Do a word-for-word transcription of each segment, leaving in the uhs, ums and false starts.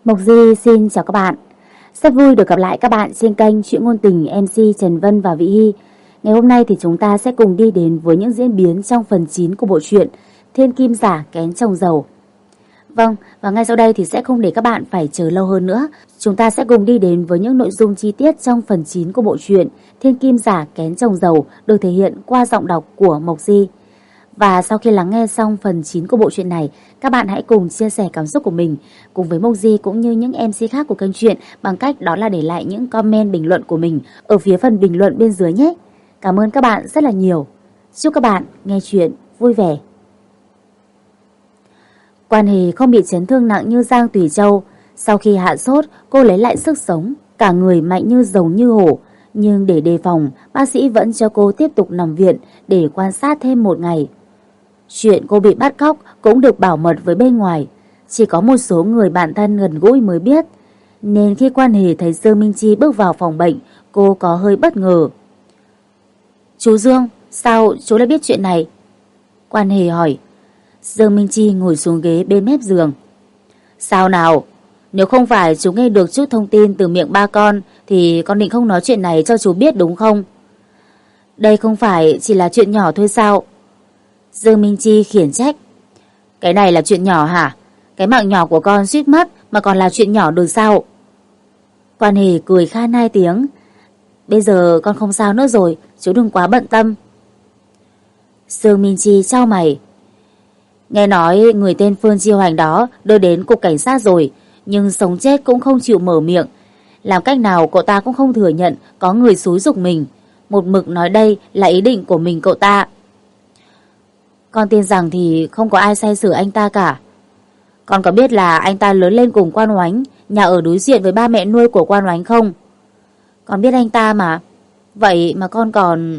Mộc Di xin chào các bạn. Rất vui được gặp lại các bạn trên kênh Chuyện Ngôn Tình em xê Trần Vân và Vị Hy. Ngày hôm nay thì chúng ta sẽ cùng đi đến với những diễn biến trong phần chín của bộ truyện Thiên Kim Giả Kén Chồng Giàu. Vâng, và ngay sau đây thì sẽ không để các bạn phải chờ lâu hơn nữa. Chúng ta sẽ cùng đi đến với những nội dung chi tiết trong phần chín của bộ truyện Thiên Kim Giả Kén Chồng Giàu được thể hiện qua giọng đọc của Mộc Di. Và sau khi lắng nghe xong phần chín của bộ truyện này, các bạn hãy cùng chia sẻ cảm xúc của mình cùng với Mộc Di cũng như những em xê khác của kênh truyện bằng cách đó là để lại những comment bình luận của mình ở phía phần bình luận bên dưới nhé. Cảm ơn các bạn rất là nhiều. Chúc các bạn nghe truyện vui vẻ. Quan Hề không bị chấn thương nặng như Giang Tùy Châu. Sau khi hạ sốt, cô lấy lại sức sống, cả người mạnh như rồng như hổ. Nhưng để đề phòng, bác sĩ vẫn cho cô tiếp tục nằm viện để quan sát thêm một ngày. Chuyện cô bị bắt cóc cũng được bảo mật với bên ngoài, chỉ có một số người bạn thân gần gũi mới biết. Nên khi Quan Hề thấy Dương Minh Chi bước vào phòng bệnh, cô có hơi bất ngờ. Chú Dương, sao chú lại biết chuyện này? Quan Hề hỏi. Dương Minh Chi ngồi xuống ghế bên mép giường. Sao nào? Nếu không phải chú nghe được chút thông tin từ miệng ba con thì con định không nói chuyện này cho chú biết đúng không? Đây không phải chỉ là chuyện nhỏ thôi sao? Dương Minh Chi khiển trách. Cái này là chuyện nhỏ hả? Cái mạng nhỏ của con suýt mất mà còn là chuyện nhỏ được sao? Quan Hề cười khan hai tiếng. Bây giờ con không sao nữa rồi, chú đừng quá bận tâm. Dương Minh Chi chau mày. Nghe nói người tên Phương Chi Hoành đó đưa đến cục cảnh sát rồi, nhưng sống chết cũng không chịu mở miệng. Làm cách nào cậu ta cũng không thừa nhận có người xúi giục mình. Một mực nói đây là ý định của mình cậu ta. Con tin rằng thì không có ai sai xử anh ta cả. Con có biết là anh ta lớn lên cùng Quan Oánh, nhà ở đối diện với ba mẹ nuôi của Quan Oánh không? Con biết anh ta mà. Vậy mà con còn...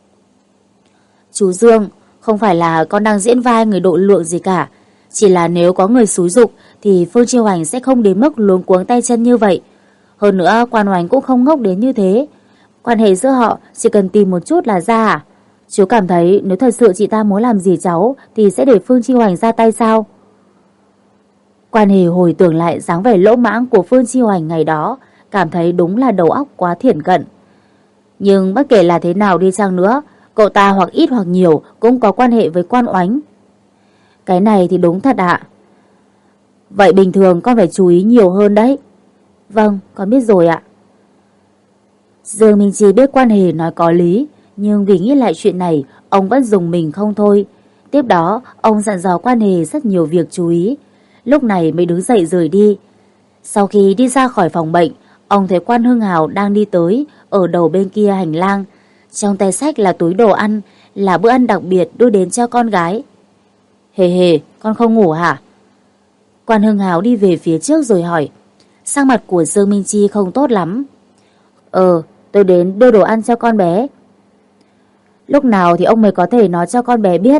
Chú Dương, không phải là con đang diễn vai người độ lượng gì cả. Chỉ là nếu có người xúi giục thì Phương Chiêu Hành sẽ không đến mức luống cuống tay chân như vậy. Hơn nữa Quan Oánh cũng không ngốc đến như thế. Quan hệ giữa họ chỉ cần tìm một chút là ra à? Chú cảm thấy nếu thật sự chị ta muốn làm gì cháu thì sẽ để Phương Chi Hoành ra tay sao? Quan Hề hồi tưởng lại dáng vẻ lỗ mãng của Phương Chi Hoành ngày đó, cảm thấy đúng là đầu óc quá thiển cận. Nhưng bất kể là thế nào đi chăng nữa, cậu ta hoặc ít hoặc nhiều cũng có quan hệ với Quan Oánh. Cái này thì đúng thật ạ. Vậy bình thường con phải chú ý nhiều hơn đấy. Vâng, con biết rồi ạ. Dương Minh Chi biết Quan Hề nói có lý, nhưng vì nghĩ lại chuyện này, ông vẫn dùng mình không thôi. Tiếp đó, ông dặn dò Quan Hề rất nhiều việc chú ý. Lúc này mới đứng dậy rời đi. Sau khi đi ra khỏi phòng bệnh, ông thấy Quan Hưng Hào đang đi tới, ở đầu bên kia hành lang. Trong tay xách là túi đồ ăn, là bữa ăn đặc biệt đưa đến cho con gái. Hề hề, con không ngủ hả? Quan Hưng Hào đi về phía trước rồi hỏi. Sắc mặt của Dương Minh Chi không tốt lắm. Ờ, tôi đến đưa đồ ăn cho con bé. Lúc nào thì ông mới có thể nói cho con bé biết?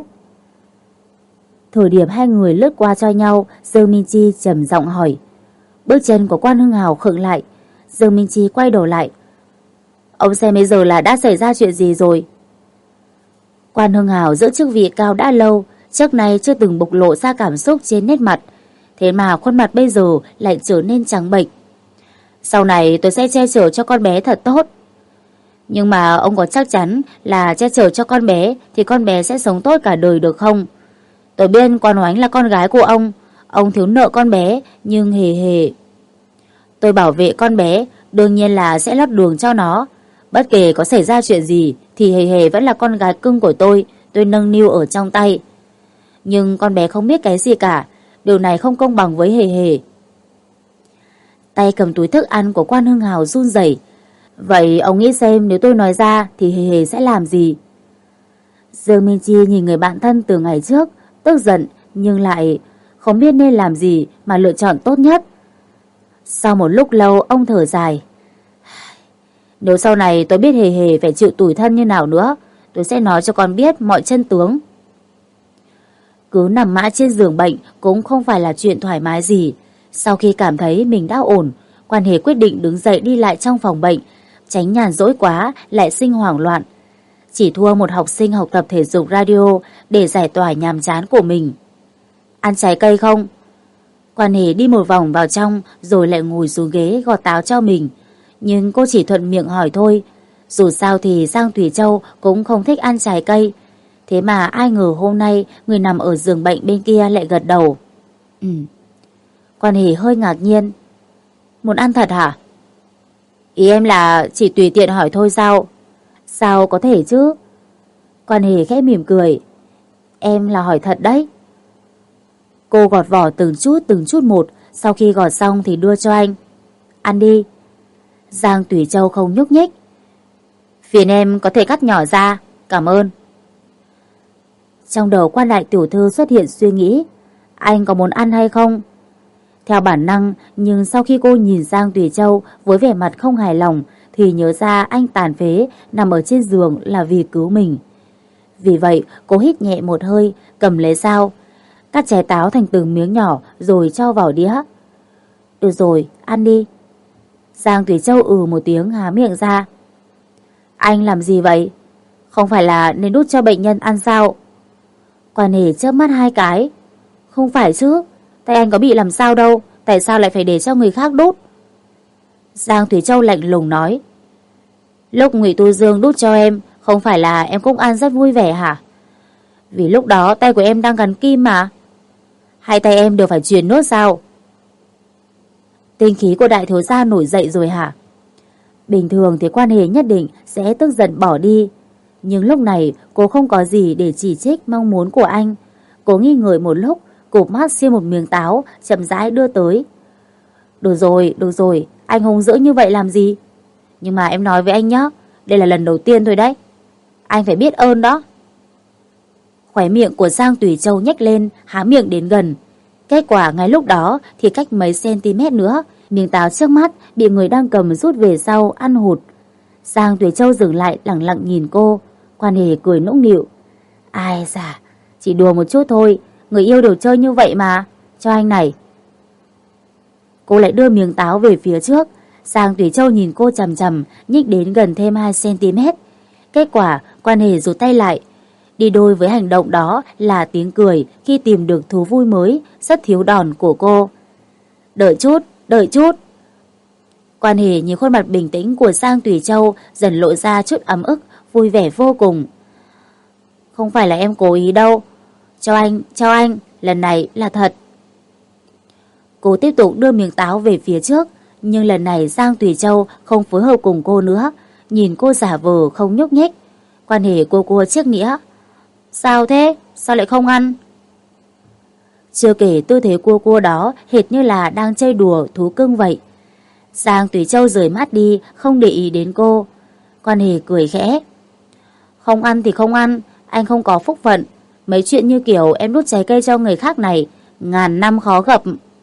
Thời điểm hai người lướt qua cho nhau, Dương Minh Chi trầm giọng hỏi. Bước chân của Quan Hưng Hào khựng lại. Dương Minh Chi quay đầu lại. Ông xem bây giờ là đã xảy ra chuyện gì rồi? Quan Hưng Hào giữ chức vị cao đã lâu, trước nay chưa từng bộc lộ ra cảm xúc trên nét mặt. Thế mà khuôn mặt bây giờ lại trở nên trắng bệch. Sau này tôi sẽ che chở cho con bé thật tốt. Nhưng mà ông có chắc chắn là che chở cho con bé thì con bé sẽ sống tốt cả đời được không? Tôi biết Quan Oánh là con gái của ông, ông thiếu nợ con bé, nhưng hề hề. Tôi bảo vệ con bé, đương nhiên là sẽ lót đường cho nó. Bất kể có xảy ra chuyện gì thì hề hề vẫn là con gái cưng của tôi, tôi nâng niu ở trong tay. Nhưng con bé không biết cái gì cả, điều này không công bằng với hề hề. Tay cầm túi thức ăn của Quan Hưng Hào run rẩy. Vậy ông nghĩ xem nếu tôi nói ra thì hề hề sẽ làm gì? Dương Minh Chi nhìn người bạn thân từ ngày trước, tức giận nhưng lại không biết nên làm gì mà lựa chọn tốt nhất. Sau một lúc lâu ông thở dài. Nếu sau này tôi biết hề hề phải chịu tủi thân như nào nữa, tôi sẽ nói cho con biết mọi chân tướng. Cứ nằm mãi trên giường bệnh cũng không phải là chuyện thoải mái gì. Sau khi cảm thấy mình đã ổn, Quan Hề quyết định đứng dậy đi lại trong phòng bệnh, tránh nhàn rỗi quá lại sinh hoảng loạn. Chỉ thua một học sinh học tập thể dục radio để giải tỏa nhàm chán của mình. Ăn trái cây không? Quan Hề đi một vòng vào trong rồi lại ngồi xuống ghế gọt táo cho mình. Nhưng cô chỉ thuận miệng hỏi thôi. Dù sao thì Giang Thủy Châu cũng không thích ăn trái cây. Thế mà ai ngờ hôm nay người nằm ở giường bệnh bên kia lại gật đầu. Ừ. Quan Hề hơi ngạc nhiên. Muốn ăn thật hả? Ý em là chỉ tùy tiện hỏi thôi sao? Sao có thể chứ? Quan Hề khẽ mỉm cười. Em là hỏi thật đấy. Cô gọt vỏ từng chút từng chút một. Sau khi gọt xong thì đưa cho anh. Ăn đi. Giang Thủy Châu không nhúc nhích. Phiền em có thể cắt nhỏ ra. Cảm ơn. Trong đầu Quan đại tiểu thư xuất hiện suy nghĩ. Anh có muốn ăn hay không? Theo bản năng, nhưng sau khi cô nhìn Giang Thủy Châu với vẻ mặt không hài lòng thì nhớ ra anh tàn phế nằm ở trên giường là vì cứu mình. Vì vậy, cô hít nhẹ một hơi, cầm lấy dao, cắt trái táo thành từng miếng nhỏ rồi cho vào đĩa. Được rồi, ăn đi. Giang Thủy Châu ừ một tiếng há miệng ra. Anh làm gì vậy? Không phải là nên đút cho bệnh nhân ăn sao? Quan Hề chớp mắt hai cái. Không phải chứ, tay anh có bị làm sao đâu, tại sao lại phải để cho người khác đút? Giang Thủy Châu lạnh lùng nói. Lúc Ngụy Tu Dương đút cho em, không phải là em cũng ăn rất vui vẻ hả? Vì lúc đó tay của em đang gắn kim mà. Hai tay em đều phải truyền nốt sao? Tinh khí của đại thiếu gia nổi dậy rồi hả? Bình thường thì Quan Hề nhất định sẽ tức giận bỏ đi. Nhưng lúc này cô không có gì để chỉ trích mong muốn của anh. Cô nghi ngờ một lúc, cụp mắt xiên một miếng táo, chậm rãi đưa tới. Được rồi, được rồi, anh hung dữ như vậy làm gì? Nhưng mà em nói với anh nhé, đây là lần đầu tiên thôi đấy. Anh phải biết ơn đó. Khóe miệng của Giang Thủy Châu nhếch lên, há miệng đến gần. Kết quả ngay lúc đó thì cách mấy cm nữa, miếng táo trước mắt bị người đang cầm rút về sau ăn hụt. Giang Thủy Châu dừng lại lẳng lặng nhìn cô. Quan Hề cười nũng nịu. Ai da, chỉ đùa một chút thôi, người yêu đều chơi như vậy mà. Cho anh này. Cô lại đưa miếng táo về phía trước. Giang Thủy Châu nhìn cô chằm chằm, nhích đến gần thêm hai cm. Kết quả Quan Hề rụt tay lại. Đi đôi với hành động đó là tiếng cười khi tìm được thú vui mới, rất thiếu đòn của cô. Đợi chút, đợi chút. Quan Hề nhìn khuôn mặt bình tĩnh của Giang Thủy Châu dần lộ ra chút ấm ức, vui vẻ vô cùng. Không phải là em cố ý đâu. Cho anh, cho anh, lần này là thật. Cô tiếp tục đưa miếng táo về phía trước, nhưng lần này Giang Thủy Châu không phối hợp cùng cô nữa. Nhìn cô giả vờ không nhúc nhích. Quan Hề cô cua chiếc nĩa. Sao thế? Sao lại không ăn? Chưa kể tư thế cua cua đó hệt như là đang chơi đùa thú cưng vậy. Giang Thủy Châu rời mắt đi, không để ý đến cô. Quan Hề cười khẽ. Không ăn thì không ăn, anh không có phúc phận. Mấy chuyện như kiểu em đút trái cây cho người khác này, ngàn năm khó gặp.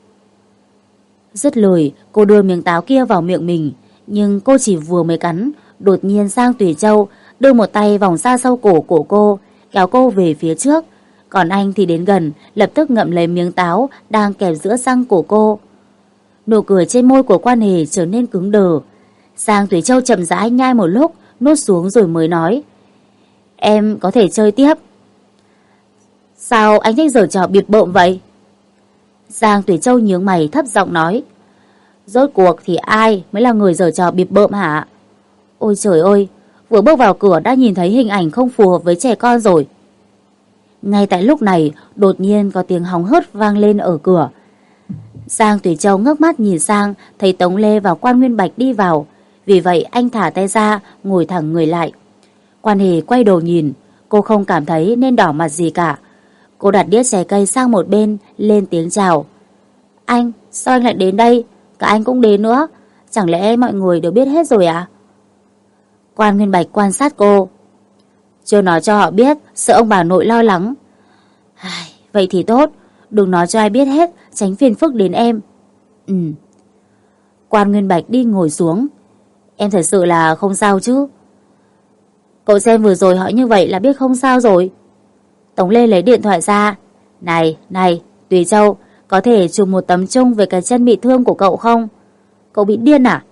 Dứt lời, cô đưa miếng táo kia vào miệng mình, nhưng cô chỉ vừa mới cắn, đột nhiên Giang Thủy Châu đưa một tay vòng ra sau cổ của cô, kéo cô về phía trước. Còn anh thì đến gần, lập tức ngậm lấy miếng táo đang kẹp giữa răng của cô. Nụ cười trên môi của Quan Hề trở nên cứng đờ. Giang Thủy Châu chậm rãi nhai một lúc, nuốt xuống rồi mới nói. Em có thể chơi tiếp. Sao anh thích giở trò bịp bợm vậy? Giang Thủy Châu nhướng mày thấp giọng nói. Rốt cuộc thì ai mới là người giở trò bịp bợm hả? Ôi trời ơi, vừa bước vào cửa đã nhìn thấy hình ảnh không phù hợp với trẻ con rồi. Ngay tại lúc này, đột nhiên có tiếng hóng hớt vang lên ở cửa. Giang Thủy Châu ngước mắt nhìn sang, thấy Tống Lê và Quan Nguyên Bạch đi vào. Vì vậy anh thả tay ra, ngồi thẳng người lại. Quan Hề quay đầu nhìn, cô không cảm thấy nên đỏ mặt gì cả. Cô đặt đĩa trái cây sang một bên, lên tiếng chào. Anh, sao anh lại đến đây? Cả anh cũng đến nữa. Chẳng lẽ mọi người đều biết hết rồi à? Quan Nguyên Bạch quan sát cô. Chưa nói cho họ biết, sợ ông bà nội lo lắng. Ai, vậy thì tốt, đừng nói cho ai biết hết, tránh phiền phức đến em. Ừ. Quan Nguyên Bạch đi ngồi xuống. Em thật sự là không sao chứ? Cậu xem vừa rồi hỏi như vậy là biết không sao rồi. Tống Lê lấy điện thoại ra. Này, này, Thủy Châu, có thể chụp một tấm chung về cái chân bị thương của cậu không? Cậu bị điên à?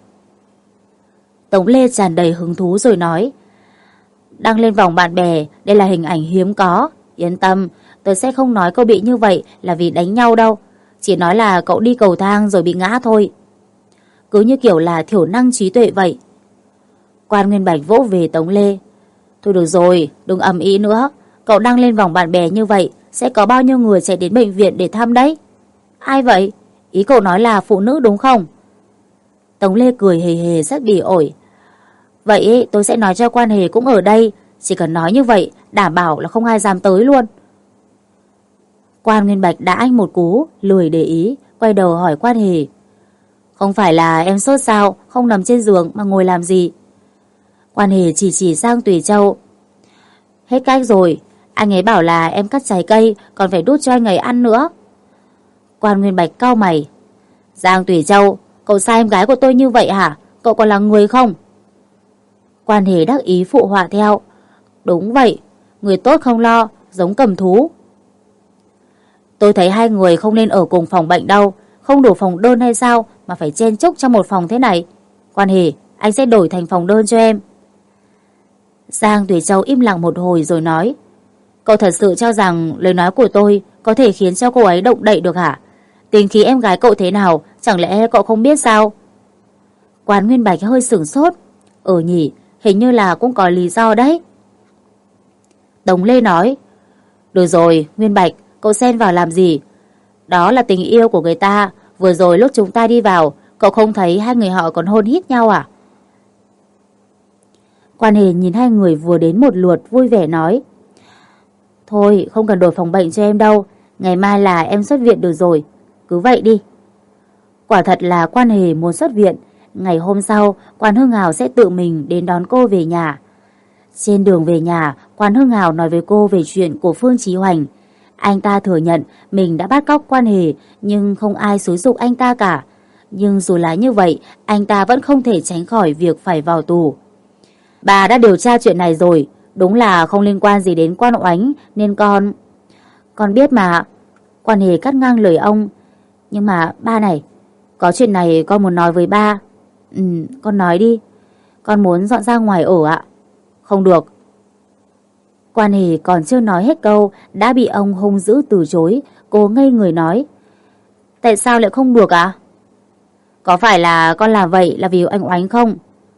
Tống Lê tràn đầy hứng thú rồi nói. Đăng lên vòng bạn bè, đây là hình ảnh hiếm có. Yên tâm, tôi sẽ không nói cậu bị như vậy là vì đánh nhau đâu. Chỉ nói là cậu đi cầu thang rồi bị ngã thôi. Cứ như kiểu là thiểu năng trí tuệ vậy. Quan Nguyên Bạch vỗ về Tống Lê. Thôi được rồi, đừng ầm ĩ nữa. Cậu đăng lên vòng bạn bè như vậy, sẽ có bao nhiêu người chạy đến bệnh viện để thăm đấy. Ai vậy? Ý cậu nói là phụ nữ đúng không? Tống Lê cười hề hề rất bỉ ổi. Vậy tôi sẽ nói cho Quan Hề cũng ở đây. Chỉ cần nói như vậy, đảm bảo là không ai dám tới luôn. Quan Nguyên Bạch đã anh một cú, lười để ý, quay đầu hỏi Quan Hề. Không phải là em sốt sao, không nằm trên giường mà ngồi làm gì? Quan Hề chỉ chỉ sang Tùy Châu. Hết cách rồi, anh ấy bảo là em cắt trái cây, còn phải đút cho anh ấy ăn nữa. Quan Nguyên Bạch cau mày. Giang Tùy Châu, cậu sai em gái của tôi như vậy hả? Cậu còn là người không? Quan Hề đắc ý phụ họa theo. Đúng vậy, người tốt không lo, giống cầm thú. Tôi thấy hai người không nên ở cùng phòng bệnh đâu. Không đủ phòng đơn hay sao mà phải chen chúc trong một phòng thế này? Quan Hề, anh sẽ đổi thành phòng đơn cho em. Giang Tùy Châu im lặng một hồi rồi nói. Cậu thật sự cho rằng lời nói của tôi có thể khiến cho cô ấy động đậy được hả? Tính khí em gái cậu thế nào, chẳng lẽ cậu không biết sao? Quan Nguyên Bạch hơi sửng sốt. Ừ nhỉ, hình như là cũng có lý do đấy. Tống Lê nói. Được rồi, Nguyên Bạch, cậu xen vào làm gì? Đó là tình yêu của người ta. Vừa rồi lúc chúng ta đi vào, cậu không thấy hai người họ còn hôn hít nhau à? Quan Hề nhìn hai người vừa đến một lượt vui vẻ nói. Thôi, không cần đổi phòng bệnh cho em đâu. Ngày mai là em xuất viện được rồi. Cứ vậy đi. Quả thật là Quan Hề muốn xuất viện. Ngày hôm sau, Quan Hưng Hào sẽ tự mình đến đón cô về nhà. Trên đường về nhà, Quan Hưng Hào nói với cô về chuyện của Phương Chí Hoành. Anh ta thừa nhận mình đã bắt cóc Quan Hề, nhưng không ai xúi giục anh ta cả. Nhưng dù là như vậy, anh ta vẫn không thể tránh khỏi việc phải vào tù. Bà đã điều tra chuyện này rồi, đúng là không liên quan gì đến Quan Oánh, nên con... Con biết mà. Quan Hề cắt ngang lời ông. Nhưng mà ba này, có chuyện này con muốn nói với ba. Ừ, con nói đi. Con muốn dọn ra ngoài ở ạ. Không được. Quan Hề còn chưa nói hết câu đã bị ông hung dữ từ chối. Cô ngây người nói. Tại sao lại không được ạ? Có phải là con làm vậy là vì anh Oánh không?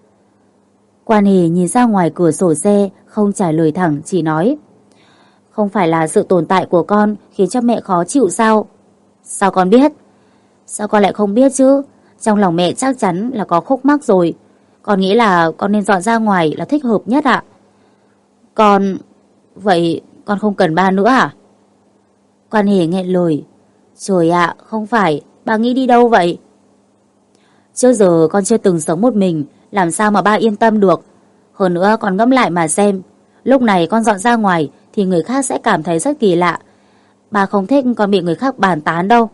Quan Hề nhìn ra ngoài cửa sổ xe, không trả lời thẳng, chỉ nói. Không phải là sự tồn tại của con khiến cho mẹ khó chịu sao? Sao con biết? Sao con lại không biết chứ? Trong lòng mẹ chắc chắn là có khúc mắc rồi. Con nghĩ là con nên dọn ra ngoài là thích hợp nhất ạ. Con... Vậy con không cần ba nữa à? Quan Hề nghẹn lời. Trời ạ, không phải, bà nghĩ đi đâu vậy? Trước giờ con chưa từng sống một mình, làm sao mà ba yên tâm được. Hơn nữa con ngẫm lại mà xem, lúc này con dọn ra ngoài thì người khác sẽ cảm thấy rất kỳ lạ. Ba không thích con bị người khác bàn tán đâu.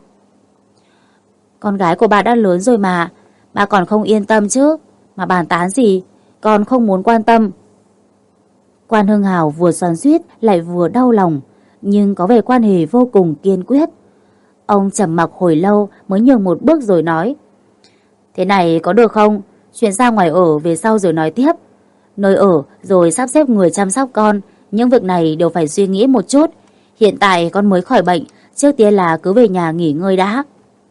Con gái của bà đã lớn rồi mà, bà còn không yên tâm chứ. Mà bàn tán gì, con không muốn quan tâm. Quan Hưng Hào vừa xoắn xuýt lại vừa đau lòng, nhưng có vẻ Quan Hề vô cùng kiên quyết. Ông trầm mặc hồi lâu mới nhường một bước rồi nói. Thế này có được không? Chuyển ra ngoài ở về sau rồi nói tiếp. Nơi ở rồi sắp xếp người chăm sóc con, những việc này đều phải suy nghĩ một chút. Hiện tại con mới khỏi bệnh, trước tiên là cứ về nhà nghỉ ngơi đã.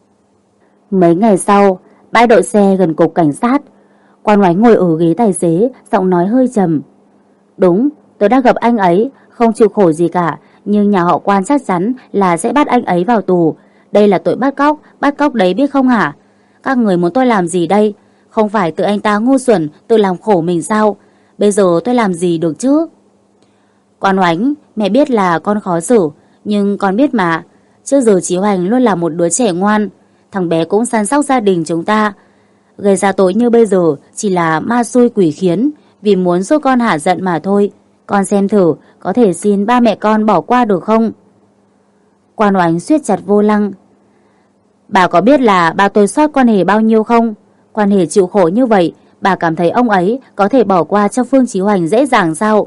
Mấy ngày sau, bãi đậu xe gần cục cảnh sát, Quan Oánh ngồi ở ghế tài xế, giọng nói hơi trầm. Đúng, tôi đã gặp anh ấy, không chịu khổ gì cả, nhưng nhà họ Quan chắc chắn là sẽ bắt anh ấy vào tù. Đây là tội bắt cóc, bắt cóc đấy biết không hả? Các người muốn tôi làm gì đây? Không phải tự anh ta ngu xuẩn, tự làm khổ mình sao? Bây giờ tôi làm gì được chứ? Quan Oánh, mẹ biết là con khó xử, nhưng con biết mà, trước giờ Chí Hoành luôn là một đứa trẻ ngoan, thằng bé cũng săn sóc gia đình chúng ta. Gây ra tội như bây giờ chỉ là ma xui quỷ khiến, vì muốn giúp con hả giận mà thôi. Con xem thử, có thể xin ba mẹ con bỏ qua được không? Quan Oánh siết chặt vô lăng. Bà có biết là ba tôi sót Quan Hề bao nhiêu không? Quan Hề chịu khổ như vậy, bà cảm thấy ông ấy có thể bỏ qua cho Phương Chí Hoành dễ dàng sao?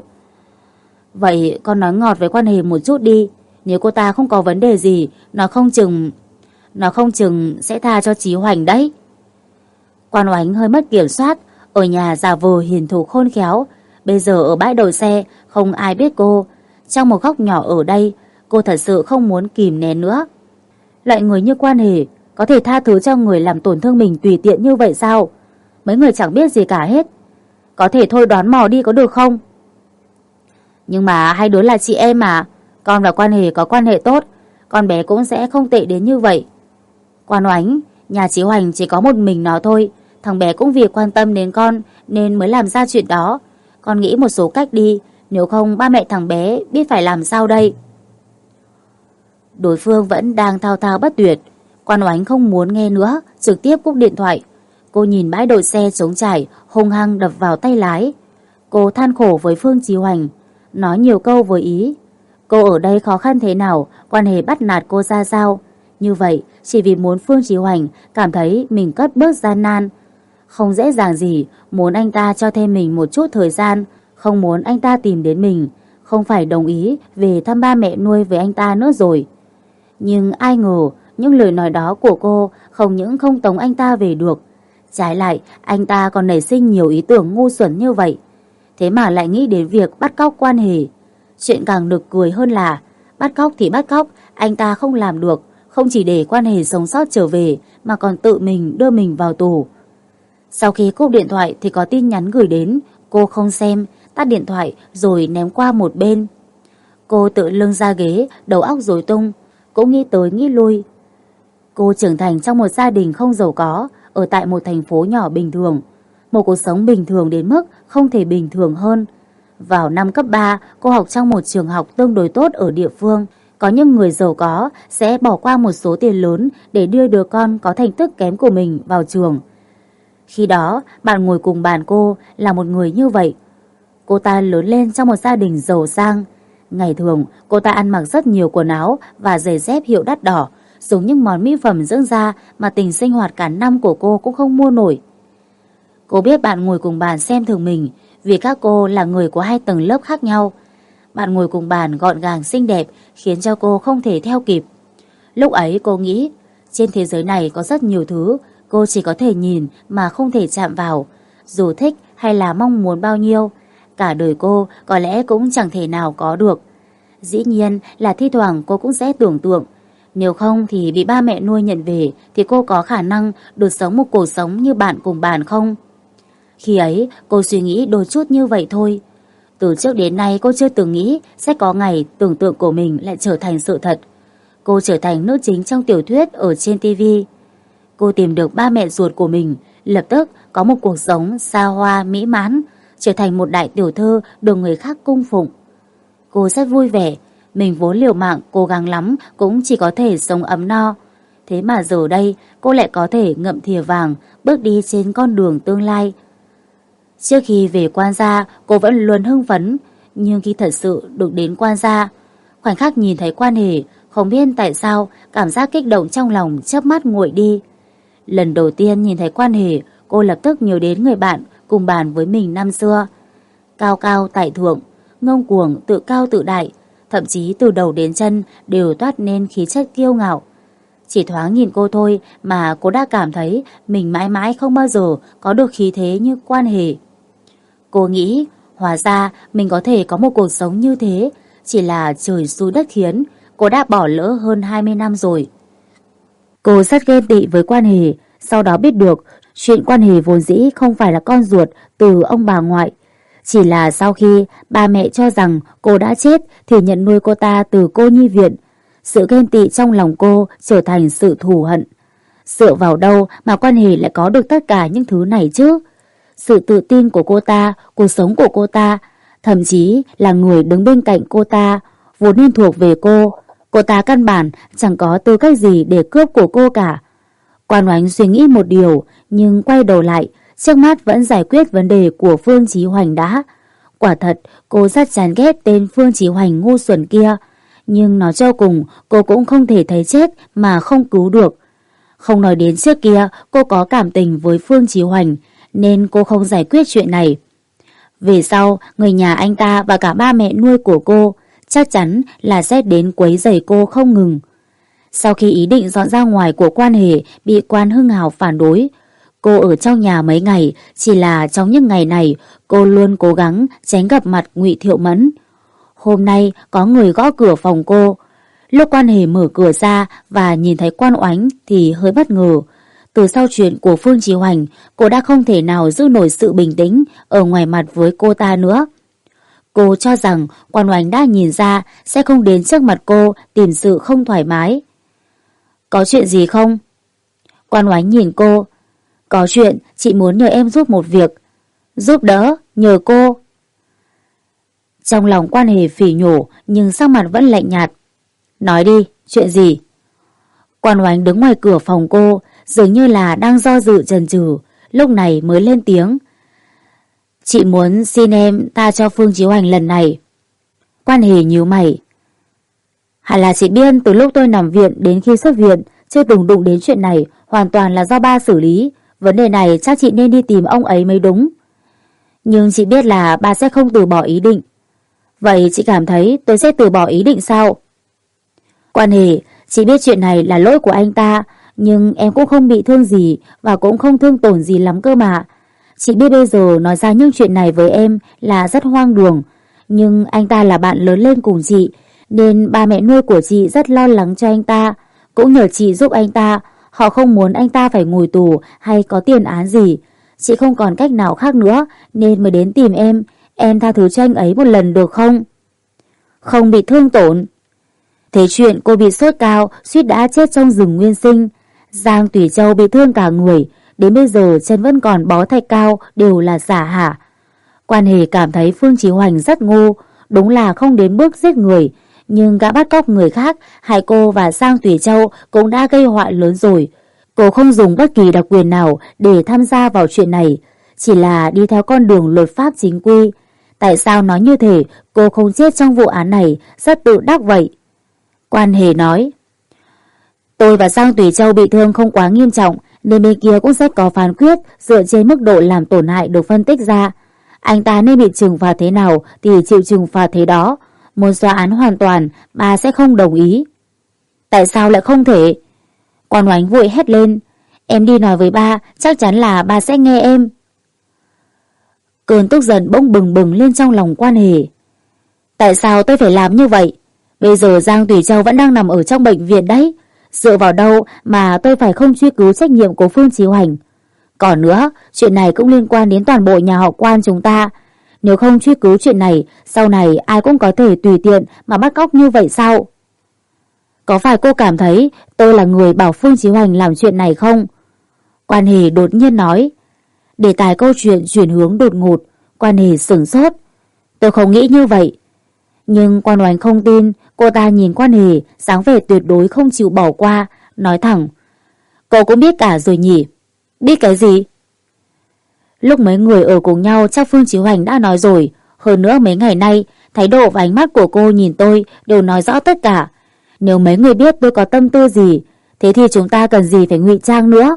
Vậy con nói ngọt với Quan Hề một chút đi. Nếu cô ta không có vấn đề gì, nó không chừng... Nó không chừng sẽ tha cho Chí Hoành đấy. Quan Oánh hơi mất kiểm soát, ở nhà giả vờ hiền thục khôn khéo. Bây giờ ở bãi đậu xe, không ai biết cô. Trong một góc nhỏ ở đây, cô thật sự không muốn kìm nén nữa. Loại người như Quan Hề có thể tha thứ cho người làm tổn thương mình tùy tiện như vậy sao? Mấy người chẳng biết gì cả hết. Có thể thôi đoán mò đi có được không? Nhưng mà hai đứa là chị em mà. Con và Quan Hề có quan hệ tốt, con bé cũng sẽ không tệ đến như vậy. Quan Oánh, nhà chị Hoành chỉ có một mình nó thôi. Thằng bé cũng vì quan tâm đến con nên mới làm ra chuyện đó. Con nghĩ một số cách đi, nếu không ba mẹ thằng bé biết phải làm sao đây. Đối phương vẫn đang thao thao bất tuyệt. Quan Oánh không muốn nghe nữa, trực tiếp cúp điện thoại. Cô nhìn bãi đỗ xe trống trải hung hăng đập vào tay lái. Cô than khổ với Phương Chí Hoành, nói nhiều câu với ý cô ở đây khó khăn thế nào, Quan Hề bắt nạt cô ra sao. Như vậy chỉ vì muốn Phương Chí Hoành cảm thấy mình cất bước gian nan. Không dễ dàng gì, muốn anh ta cho thêm mình một chút thời gian, không muốn anh ta tìm đến mình, không phải đồng ý về thăm ba mẹ nuôi với anh ta nữa rồi. Nhưng ai ngờ những lời nói đó của cô không những không tống anh ta về được, trái lại anh ta còn nảy sinh nhiều ý tưởng ngu xuẩn như vậy. Thế mà lại nghĩ đến việc bắt cóc Quan Hề. Chuyện càng nực cười hơn là bắt cóc thì bắt cóc, anh ta không làm được, không chỉ để Quan Hề sống sót trở về mà còn tự mình đưa mình vào tù. Sau khi cúp điện thoại thì có tin nhắn gửi đến, cô không xem, tắt điện thoại rồi ném qua một bên. Cô tự lưng ra ghế, đầu óc rối tung, cũng nghĩ tới nghĩ lui. Cô trưởng thành trong một gia đình không giàu có, ở tại một thành phố nhỏ bình thường. Một cuộc sống bình thường đến mức không thể bình thường hơn. Vào năm cấp ba, cô học trong một trường học tương đối tốt ở địa phương. Có những người giàu có sẽ bỏ qua một số tiền lớn để đưa đứa con có thành tích kém của mình vào trường. Khi đó, bạn ngồi cùng bàn cô là một người như vậy. Cô ta lớn lên trong một gia đình giàu sang. Ngày thường, cô ta ăn mặc rất nhiều quần áo và giày dép hiệu đắt đỏ, dùng những món mỹ phẩm dưỡng da mà tình sinh hoạt cả năm của cô cũng không mua nổi. Cô biết bạn ngồi cùng bàn xem thường mình vì các cô là người của hai tầng lớp khác nhau. Bạn ngồi cùng bàn gọn gàng xinh đẹp khiến cho cô không thể theo kịp. Lúc ấy cô nghĩ trên thế giới này có rất nhiều thứ cô chỉ có thể nhìn mà không thể chạm vào. Dù thích hay là mong muốn bao nhiêu, cả đời cô có lẽ cũng chẳng thể nào có được. Dĩ nhiên là thi thoảng cô cũng sẽ tưởng tượng, nếu không thì bị ba mẹ nuôi nhận về thì cô có khả năng được sống một cuộc sống như bạn cùng bàn không? Khi ấy cô suy nghĩ đôi chút như vậy thôi. Từ trước đến nay cô chưa từng nghĩ sẽ có ngày tưởng tượng của mình lại trở thành sự thật. Cô trở thành nữ chính trong tiểu thuyết ở trên ti vi. Cô tìm được ba mẹ ruột của mình, lập tức có một cuộc sống xa hoa mỹ mãn, trở thành một đại tiểu thư được người khác cung phụng. Cô rất vui vẻ, mình vốn liều mạng cố gắng lắm cũng chỉ có thể sống ấm no. Thế mà giờ đây cô lại có thể ngậm thìa vàng bước đi trên con đường tương lai. Trước khi về Quan gia cô vẫn luôn hưng phấn, nhưng khi thật sự được đến Quan gia, khoảnh khắc nhìn thấy Quan Hề, không biết tại sao cảm giác kích động trong lòng chớp mắt nguội đi. Lần đầu tiên nhìn thấy Quan Hề, cô lập tức nhớ đến người bạn cùng bàn với mình năm xưa. Cao cao tại thượng, ngông cuồng tự cao tự đại, thậm chí từ đầu đến chân đều toát nên khí chất kiêu ngạo. Chỉ thoáng nhìn cô thôi mà cô đã cảm thấy mình mãi mãi không bao giờ có được khí thế như Quan Hề. Cô nghĩ, hóa ra mình có thể có một cuộc sống như thế, chỉ là trời xui đất khiến, cô đã bỏ lỡ hơn hai mươi năm rồi. Cô rất ghen tị với Quan Hề, sau đó biết được chuyện Quan Hề vốn dĩ không phải là con ruột từ ông bà ngoại. Chỉ là sau khi ba mẹ cho rằng cô đã chết thì nhận nuôi cô ta từ cô nhi viện. Sự ghen tị trong lòng cô trở thành sự thù hận. Dựa vào đâu mà Quan Hề lại có được tất cả những thứ này chứ? Sự tự tin của cô ta, cuộc sống của cô ta, thậm chí là người đứng bên cạnh cô ta, vốn nên thuộc về cô. Cô ta căn bản chẳng có tư cách gì để cướp của cô cả. Quan Oánh suy nghĩ một điều, nhưng quay đầu lại, trước mắt vẫn giải quyết vấn đề của Phương Chí Hoành đã. Quả thật, cô rất chán ghét tên Phương Chí Hoành ngu xuẩn kia. Nhưng nói cho cùng, cô cũng không thể thấy chết mà không cứu được. Không nói đến trước kia, cô có cảm tình với Phương Chí Hoành, nên cô không giải quyết chuyện này. Về sau, người nhà anh ta và cả ba mẹ nuôi của cô chắc chắn là sẽ đến quấy rầy cô không ngừng. Sau khi ý định dọn ra ngoài của Quan Hề bị Quan Hưng Hào phản đối, cô ở trong nhà mấy ngày, chỉ là trong những ngày này cô luôn cố gắng tránh gặp mặt Ngụy Thiệu Mẫn. Hôm nay có người gõ cửa phòng cô. Lúc Quan Hề mở cửa ra và nhìn thấy Quan Oánh thì hơi bất ngờ. Từ sau chuyện của Phương Chí Hoành, cô đã không thể nào giữ nổi sự bình tĩnh ở ngoài mặt với cô ta nữa. Cô cho rằng Quan Oánh đã nhìn ra sẽ không đến trước mặt cô tìm sự không thoải mái. Có chuyện gì không? Quan Oánh nhìn cô. Có chuyện, chị muốn nhờ em giúp một việc. Giúp đỡ, nhờ cô. Trong lòng Quan Hề phỉ nhổ nhưng sắc mặt vẫn lạnh nhạt. Nói đi, chuyện gì? Quan Oánh đứng ngoài cửa phòng cô, dường như là đang do dự chần chừ, lúc này mới lên tiếng. Chị muốn xin em tha cho Phương Chí Hoành lần này. Quan Hề nhíu mày. Hẳn là chị biết từ lúc tôi nằm viện đến khi xuất viện, chưa từng đụng đến chuyện này, hoàn toàn là do ba xử lý. Vấn đề này chắc chị nên đi tìm ông ấy mới đúng. Nhưng chị biết là ba sẽ không từ bỏ ý định. Vậy chị cảm thấy tôi sẽ từ bỏ ý định sao? Quan Hề, chị biết chuyện này là lỗi của anh ta, nhưng em cũng không bị thương gì và cũng không thương tổn gì lắm cơ mà. Chị biết bây giờ nói ra những chuyện này với em là rất hoang đường, nhưng anh ta là bạn lớn lên cùng chị, nên ba mẹ nuôi của chị rất lo lắng cho anh ta, cũng nhờ chị giúp anh ta. Họ không muốn anh ta phải ngồi tù hay có tiền án gì. Chị không còn cách nào khác nữa nên mới đến tìm em. Em tha thứ cho anh ấy một lần được không? Không bị thương tổn. Thế chuyện cô bị sốt cao, suýt đã chết trong rừng nguyên sinh. Giang Tùy Châu bị thương cả người, đến bây giờ chân vẫn còn bó thạch cao, đều là giả hả? Quan Hề cảm thấy Phương Chí Hoành rất ngu, đúng là không đến bước giết người, nhưng gã bắt cóc người khác, hại cô và Giang Tùy Châu cũng đã gây họa lớn rồi. Cô không dùng bất kỳ đặc quyền nào để tham gia vào chuyện này, chỉ là đi theo con đường luật pháp chính quy. Tại sao nói như thế, cô không chết trong vụ án này, rất tự đắc vậy? Quan Hề nói, tôi và Giang Tùy Châu bị thương không quá nghiêm trọng, nên bên kia cũng sẽ có phán quyết dựa trên mức độ làm tổn hại được phân tích ra. Anh ta nên bị trừng phạt thế nào thì chịu trừng phạt thế đó. Muốn xóa án hoàn toàn, bà sẽ không đồng ý. Tại sao lại không thể? Quan Oánh vội hét lên. Em đi nói với ba, chắc chắn là ba sẽ nghe em. Cơn tức giận bỗng bừng bừng lên trong lòng Quan Hề. Tại sao tôi phải làm như vậy? Bây giờ Giang Tùy Châu vẫn đang nằm ở trong bệnh viện đấy. Dựa vào đâu mà tôi phải không truy cứu trách nhiệm của Phương Chí Hoành? Còn nữa, chuyện này cũng liên quan đến toàn bộ nhà họ Quan chúng ta. Nếu không truy cứu chuyện này, sau này ai cũng có thể tùy tiện mà bắt cóc như vậy sao? Có phải cô cảm thấy tôi là người bảo Phương Chí Hoành làm chuyện này không? Quan Hề đột nhiên nói. Đề tài câu chuyện chuyển hướng đột ngột, Quan Hề sửng sốt. Tôi không nghĩ như vậy. Nhưng Quan Oánh không tin, cô ta nhìn Quan Hề, dáng vẻ tuyệt đối không chịu bỏ qua, nói thẳng. Cô cũng biết cả rồi nhỉ? Biết cái gì? Lúc mấy người ở cùng nhau chắc Phương Chí Hoành đã nói rồi. Hơn nữa mấy ngày nay, thái độ và ánh mắt của cô nhìn tôi đều nói rõ tất cả. Nếu mấy người biết tôi có tâm tư gì, thế thì chúng ta cần gì phải ngụy trang nữa?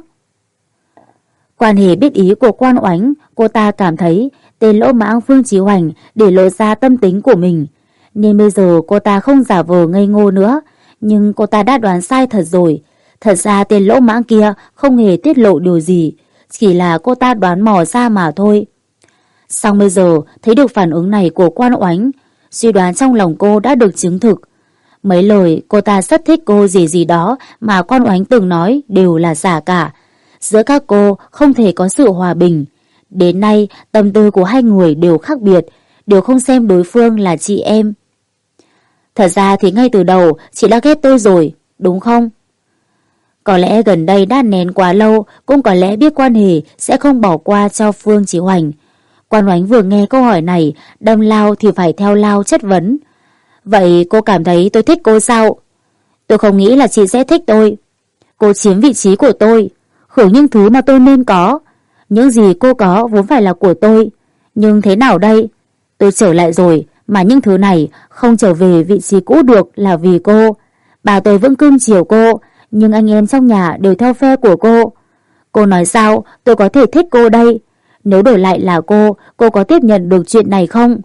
Quan Hề biết ý của Quan Oánh, cô ta cảm thấy tên lỗ mãng Phương Chí Hoành để lộ ra tâm tính của mình. Nên bây giờ cô ta không giả vờ ngây ngô nữa, nhưng cô ta đã đoán sai thật rồi. Thật ra tên lỗ mãng kia không hề tiết lộ điều gì, chỉ là cô ta đoán mò ra mà thôi. Xong bây giờ thấy được phản ứng này của Quan Oánh, suy đoán trong lòng cô đã được chứng thực. Mấy lời cô ta rất thích cô gì gì đó mà Quan Oánh từng nói đều là giả cả. Giữa các cô không thể có sự hòa bình. Đến nay tâm tư của hai người đều khác biệt, đều không xem đối phương là chị em. Thật ra thì ngay từ đầu chị đã ghét tôi rồi, đúng không? Có lẽ gần đây đã nén quá lâu, cũng có lẽ biết Quan Hề sẽ không bỏ qua cho Phương Chí Hoành. Quan Oánh vừa nghe câu hỏi này, đâm lao thì phải theo lao chất vấn. Vậy cô cảm thấy tôi thích cô sao? Tôi không nghĩ là chị sẽ thích tôi. Cô chiếm vị trí của tôi, hưởng những thứ mà tôi nên có. Những gì cô có vốn phải là của tôi. Nhưng thế nào đây? Tôi trở lại rồi, mà những thứ này không trở về vị trí cũ được là vì cô. Bà tôi vẫn cưng chiều cô, nhưng anh em trong nhà đều theo phe của cô. Cô nói sao tôi có thể thích cô đây? Nếu đổi lại là cô, cô có tiếp nhận được chuyện này không?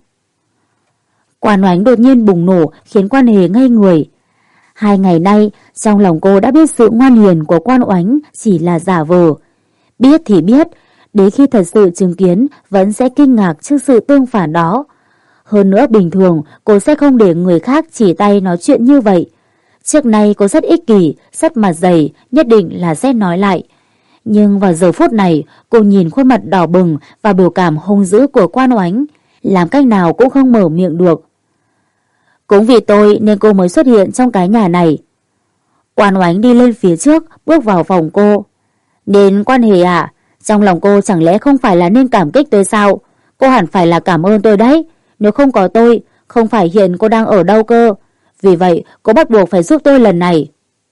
Quan Oánh đột nhiên bùng nổ khiến Quan Hề ngây người. Hai ngày nay, trong lòng cô đã biết sự ngoan hiền của Quan Oánh chỉ là giả vờ. Biết thì biết, đến khi thật sự chứng kiến vẫn sẽ kinh ngạc trước sự tương phản đó. Hơn nữa bình thường cô sẽ không để người khác chỉ tay nói chuyện như vậy. Trước nay cô rất ích kỷ, rất mặt dày, nhất định là sẽ nói lại. Nhưng vào giờ phút này, cô nhìn khuôn mặt đỏ bừng và biểu cảm hung dữ của Quan Oánh, làm cách nào cũng không mở miệng được. Cũng vì tôi nên cô mới xuất hiện trong cái nhà này. Quan Oánh đi lên phía trước, bước vào phòng cô. Nên Quan Hề à, trong lòng cô chẳng lẽ không phải là nên cảm kích tôi sao? Cô hẳn phải là cảm ơn tôi đấy. Nếu không có tôi, không phải hiện cô đang ở đâu cơ. Vì vậy, cô bắt buộc phải giúp tôi lần này.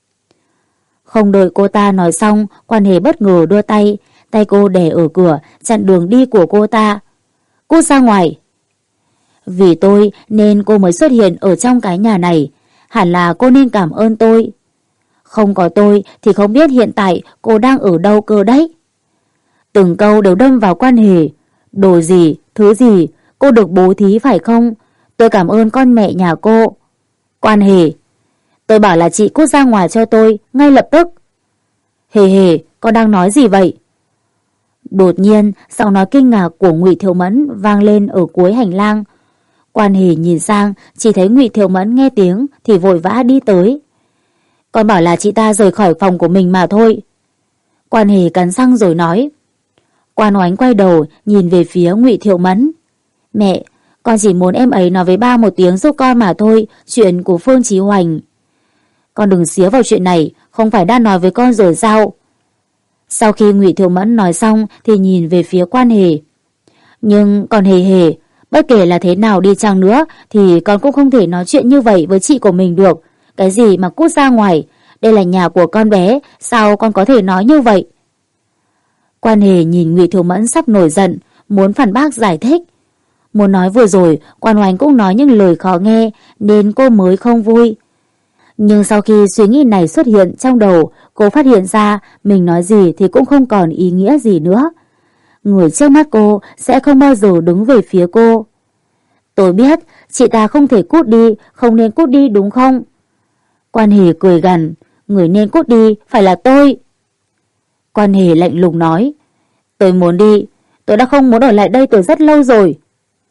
Không đợi cô ta nói xong, Quan Hề bất ngờ đưa tay. Tay cô đè ở cửa, chặn đường đi của cô ta. Cút ra ngoài. Vì tôi nên cô mới xuất hiện ở trong cái nhà này. Hẳn là cô nên cảm ơn tôi. Không có tôi thì không biết hiện tại cô đang ở đâu cơ đấy. Từng câu đều đâm vào Quan Hề. Đồ gì, thứ gì, cô được bố thí phải không? Tôi cảm ơn con mẹ nhà cô. Quan Hề, tôi bảo là chị cút ra ngoài cho tôi, ngay lập tức. Hề hề, con đang nói gì vậy? Đột nhiên, giọng nói kinh ngạc của Ngụy Thiệu Mẫn vang lên ở cuối hành lang. Quan Hề nhìn sang, chỉ thấy Ngụy Thiệu Mẫn nghe tiếng thì vội vã đi tới. Con bảo là chị ta rời khỏi phòng của mình mà thôi. Quan Hề cắn răng rồi nói. Quan Oánh quay đầu nhìn về phía Ngụy Thiệu Mẫn. Mẹ, con chỉ muốn em ấy nói với ba một tiếng giúp con mà thôi, chuyện của Phương Chí Hoành. Con đừng xía vào chuyện này, không phải đã nói với con rồi sao? Sau khi Ngụy Thiệu Mẫn nói xong thì nhìn về phía Quan Hề. Nhưng còn Hề Hề, bất kể là thế nào đi chăng nữa thì con cũng không thể nói chuyện như vậy với chị của mình được. Cái gì mà cút ra ngoài, đây là nhà của con bé, sao con có thể nói như vậy? Quan Hề nhìn Ngụy Thiệu Mẫn sắp nổi giận, muốn phản bác giải thích. Muốn nói vừa rồi, Quan Oánh cũng nói những lời khó nghe nên cô mới không vui. Nhưng sau khi suy nghĩ này xuất hiện trong đầu, cô phát hiện ra mình nói gì thì cũng không còn ý nghĩa gì nữa. Người trước mắt cô sẽ không bao giờ đứng về phía cô. Tôi biết, chị ta không thể cút đi, không nên cút đi đúng không? Quan Hề cười gằn, người nên cút đi phải là tôi. Quan Hề lạnh lùng nói, tôi muốn đi, tôi đã không muốn ở lại đây từ rất lâu rồi.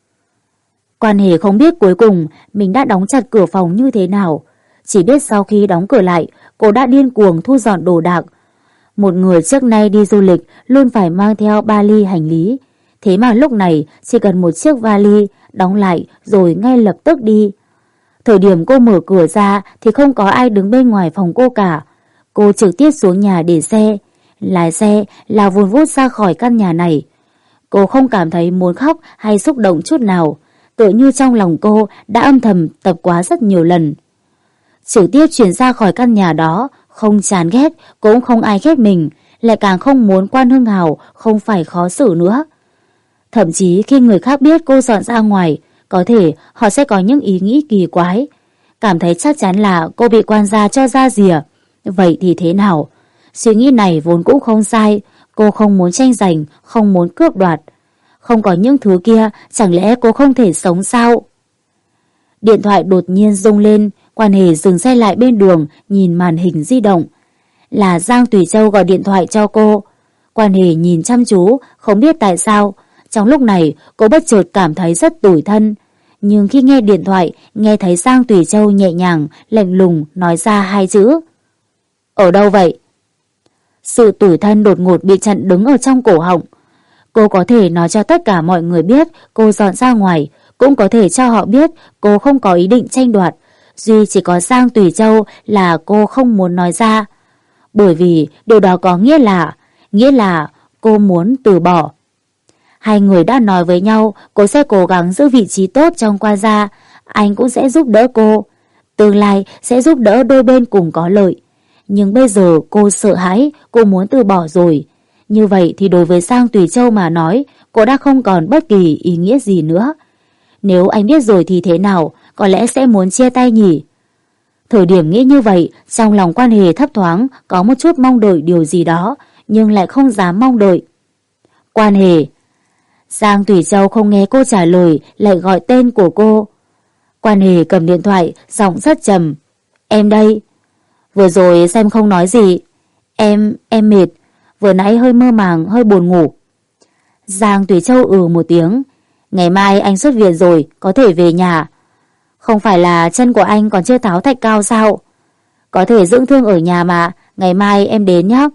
Quan Hề không biết cuối cùng mình đã đóng chặt cửa phòng như thế nào. Chỉ biết sau khi đóng cửa lại, cô đã điên cuồng thu dọn đồ đạc. Một người trước nay đi du lịch luôn phải mang theo ba ly hành lý. Thế mà lúc này chỉ cần một chiếc vali, đóng lại rồi ngay lập tức đi. Thời điểm cô mở cửa ra thì không có ai đứng bên ngoài phòng cô cả. Cô trực tiếp xuống nhà để xe. Lái xe lao vun vút ra khỏi căn nhà này. Cô không cảm thấy muốn khóc hay xúc động chút nào. Tựa như trong lòng cô đã âm thầm tập quá rất nhiều lần. Trực tiếp chuyển ra khỏi căn nhà đó, không chán ghét, cũng không ai ghét mình, lại càng không muốn Quan Hưng Hào không phải khó xử nữa. Thậm chí khi người khác biết cô dọn ra ngoài, có thể họ sẽ có những ý nghĩ kỳ quái, cảm thấy chắc chắn là cô bị quan gia cho ra rìa. Vậy thì thế nào? Suy nghĩ này vốn cũng không sai, cô không muốn tranh giành, không muốn cướp đoạt. Không có những thứ kia, chẳng lẽ cô không thể sống sao? Điện thoại đột nhiên rung lên, Quan Hề dừng xe lại bên đường, nhìn màn hình di động. Là Giang Tùy Châu gọi điện thoại cho cô. Quan Hề nhìn chăm chú, không biết tại sao. Trong lúc này, cô bất chợt cảm thấy rất tủi thân. Nhưng khi nghe điện thoại, nghe thấy Giang Tùy Châu nhẹ nhàng, lạnh lùng nói ra hai chữ. Ở đâu vậy? Sự tủi thân đột ngột bị chặn đứng ở trong cổ họng. Cô có thể nói cho tất cả mọi người biết cô dọn ra ngoài, cũng có thể cho họ biết cô không có ý định tranh đoạt. Duy chỉ có Giang Tùy Châu là cô không muốn nói ra. Bởi vì điều đó có nghĩa là, nghĩa là cô muốn từ bỏ. Hai người đã nói với nhau cô sẽ cố gắng giữ vị trí tốt trong Quan gia, anh cũng sẽ giúp đỡ cô. Tương lai sẽ giúp đỡ đôi bên cùng có lợi. Nhưng bây giờ cô sợ hãi, cô muốn từ bỏ rồi. Như vậy thì đối với Giang Tùy Châu mà nói, cô đã không còn bất kỳ ý nghĩa gì nữa. Nếu anh biết rồi thì thế nào, có lẽ sẽ muốn chia tay nhỉ? Thời điểm nghĩ như vậy, trong lòng Quan Hề thấp thoáng có một chút mong đợi điều gì đó, nhưng lại không dám mong đợi. Quan Hề. Giang Tùy Châu không nghe cô trả lời, lại gọi tên của cô. Quan Hề cầm điện thoại, giọng rất trầm. Em đây. Vừa rồi xem không nói gì. Em, em mệt. Vừa nãy hơi mơ màng, hơi buồn ngủ. Giang Tùy Châu ừ một tiếng. Ngày mai anh xuất viện rồi, có thể về nhà. Không phải là chân của anh còn chưa tháo thạch cao sao? Có thể dưỡng thương ở nhà mà, ngày mai em đến nhé.